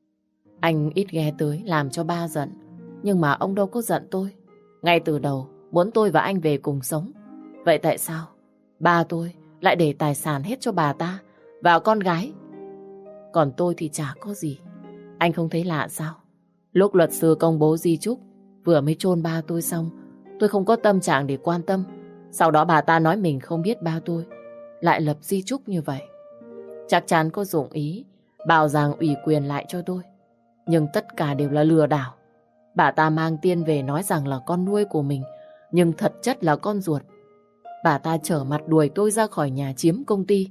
anh ít ghe tới làm cho ba giận. Nhưng mà ông đâu có giận tôi. Ngay từ đầu muốn tôi và anh về cùng sống. Vậy tại sao ba tôi lại để tài sản hết cho bà ta và con gái? Còn tôi thì chả có gì. Anh không thấy lạ sao? Lúc luật sư công bố di chúc vừa mới chôn ba tôi xong, tôi không có tâm trạng để quan tâm. Sau đó bà ta nói mình không biết ba tôi lại lập di chúc như vậy. Chắc chắn có dụng ý bảo rằng ủy quyền lại cho tôi. Nhưng tất cả đều là lừa đảo. Bà ta mang Tiên về nói rằng là con nuôi của mình, nhưng thật chất là con ruột. Bà ta trở mặt đuổi tôi ra khỏi nhà chiếm công ty.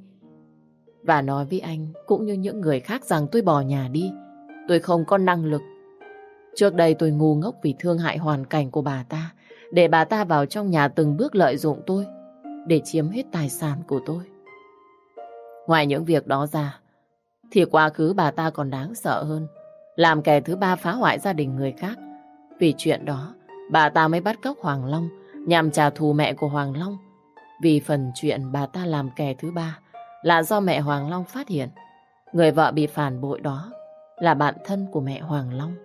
Và nói với anh cũng như những người khác rằng tôi bỏ nhà đi. Tôi không có năng lực. Trước đây tôi ngu ngốc vì thương hại hoàn cảnh của bà ta, để bà ta vào trong nhà từng bước lợi dụng tôi để chiếm hết tài sản của tôi. Ngoài những việc đó ra thì quá khứ bà ta còn đáng sợ hơn, làm kẻ thứ ba phá hoại gia đình người khác. Vì chuyện đó bà ta mới bắt cóc Hoàng Long nhằm trả thù mẹ của Hoàng Long. Vì phần chuyện bà ta làm kẻ thứ ba là do mẹ Hoàng Long phát hiện người vợ bị phản bội đó là bạn thân của mẹ Hoàng Long.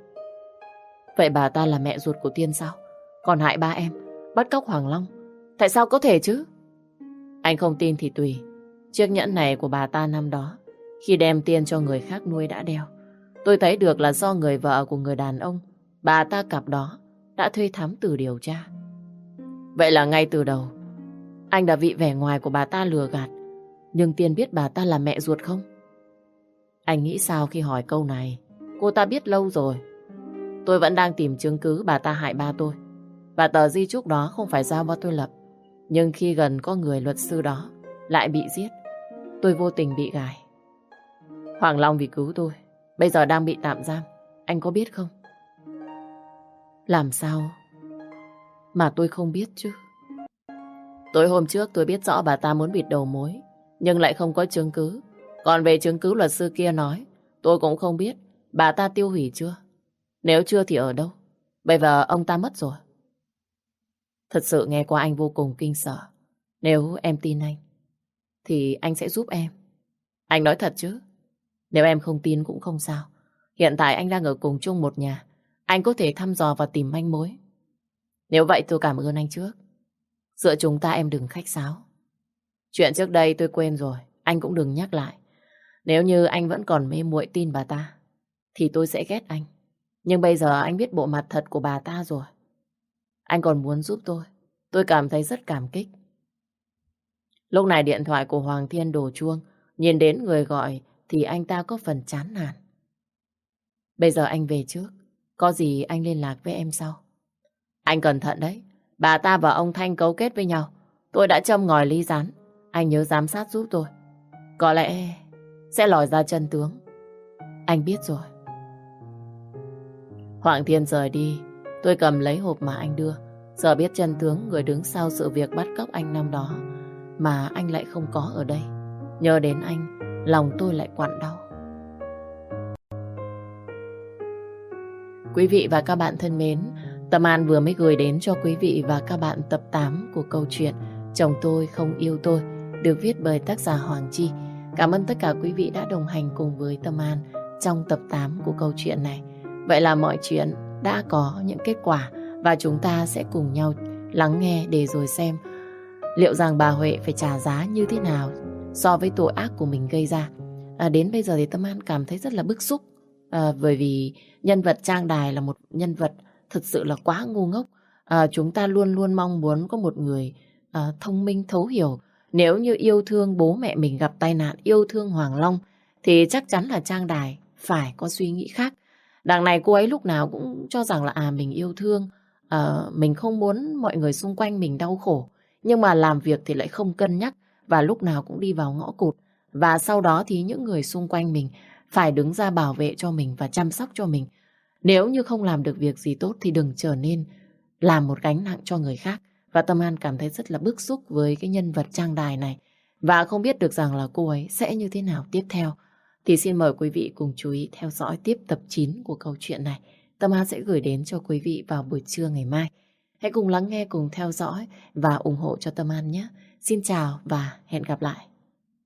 Vậy bà ta là mẹ ruột của Tiên sao? Còn hại ba em, bắt cóc Hoàng Long. Tại sao có thể chứ? Anh không tin thì tùy. Chiếc nhẫn này của bà ta năm đó, khi đem Tiên cho người khác nuôi đã đeo. Tôi thấy được là do người vợ của người đàn ông bà ta cặp đó đã thuê thám tử điều tra. Vậy là ngay từ đầu anh đã bị vẻ ngoài của bà ta lừa gạt. Nhưng Tiên biết bà ta là mẹ ruột không? Anh nghĩ sao khi hỏi câu này? Cô ta biết lâu rồi. Tôi vẫn đang tìm chứng cứ bà ta hại ba tôi. Và tờ di chúc đó không phải do ba tôi lập. Nhưng khi gần có người luật sư đó lại bị giết, tôi vô tình bị gài. Hoàng Long vì cứu tôi bây giờ đang bị tạm giam. Anh có biết không? Làm sao mà tôi không biết chứ? Tối hôm trước tôi biết rõ bà ta muốn bịt đầu mối, nhưng lại không có chứng cứ. Còn về chứng cứ luật sư kia nói, tôi cũng không biết bà ta tiêu hủy chưa. Nếu chưa thì ở đâu? Bây giờ ông ta mất rồi. Thật sự nghe qua anh vô cùng kinh sợ. Nếu em tin anh thì anh sẽ giúp em. Anh nói thật chứ? Nếu em không tin cũng không sao. Hiện tại anh đang ở cùng chung một nhà. Anh có thể thăm dò và tìm manh mối. Nếu vậy tôi cảm ơn anh trước. Giữa chúng ta em đừng khách sáo. Chuyện trước đây tôi quên rồi, anh cũng đừng nhắc lại. Nếu như anh vẫn còn mê muội tin bà ta thì tôi sẽ ghét anh. Nhưng bây giờ anh biết bộ mặt thật của bà ta rồi. Anh còn muốn giúp tôi. Tôi cảm thấy rất cảm kích. Lúc này điện thoại của Hoàng Thiên đổ chuông. Nhìn đến người gọi thì anh ta có phần chán nản. Bây giờ anh về trước. Có gì anh liên lạc với em sau. Anh cẩn thận đấy. Bà ta và ông Thanh cấu kết với nhau. Tôi đã châm ngòi ly rán. Anh nhớ giám sát giúp tôi. Có lẽ sẽ lòi ra chân tướng. Anh biết rồi. Hoàng Thiên rời đi. Tôi cầm lấy hộp mà anh đưa. Giờ biết chân tướng người đứng sau sự việc bắt cóc anh năm đó mà anh lại không có ở đây. Nhớ đến anh, lòng tôi lại quặn đau. Quý vị và các bạn thân mến, Tâm An vừa mới gửi đến cho quý vị và các bạn tập tám của câu chuyện Chồng Tôi Không Yêu Tôi, được viết bởi tác giả Hoàng Chi. Cảm ơn tất cả quý vị đã đồng hành cùng với Tâm An trong tập tám của câu chuyện này. Vậy là mọi chuyện đã có những kết quả và chúng ta sẽ cùng nhau lắng nghe để rồi xem liệu rằng bà Huệ phải trả giá như thế nào so với tội ác của mình gây ra. À, đến bây giờ thì Tâm An cảm thấy rất là bức xúc. À, bởi vì nhân vật Trang Đài là một nhân vật thực sự là quá ngu ngốc. À, chúng ta luôn luôn mong muốn có một người à, thông minh thấu hiểu. Nếu như yêu thương bố mẹ mình gặp tai nạn, yêu thương Hoàng Long, thì chắc chắn là Trang Đài phải có suy nghĩ khác. Đằng này cô ấy lúc nào cũng cho rằng là à mình yêu thương, à, mình không muốn mọi người xung quanh mình đau khổ. Nhưng mà làm việc thì lại không cân nhắc và lúc nào cũng đi vào ngõ cụt. Và sau đó thì những người xung quanh mình phải đứng ra bảo vệ cho mình và chăm sóc cho mình. Nếu như không làm được việc gì tốt thì đừng trở nên làm một gánh nặng cho người khác. Và Tâm An cảm thấy rất là bức xúc với cái nhân vật Trang Đài này. Và không biết được rằng là cô ấy sẽ như thế nào tiếp theo. Thì xin mời quý vị cùng chú ý theo dõi tiếp tập chín của câu chuyện này. Tâm An sẽ gửi đến cho quý vị vào buổi trưa ngày mai. Hãy cùng lắng nghe, cùng theo dõi và ủng hộ cho Tâm An nhé. Xin chào và hẹn gặp lại.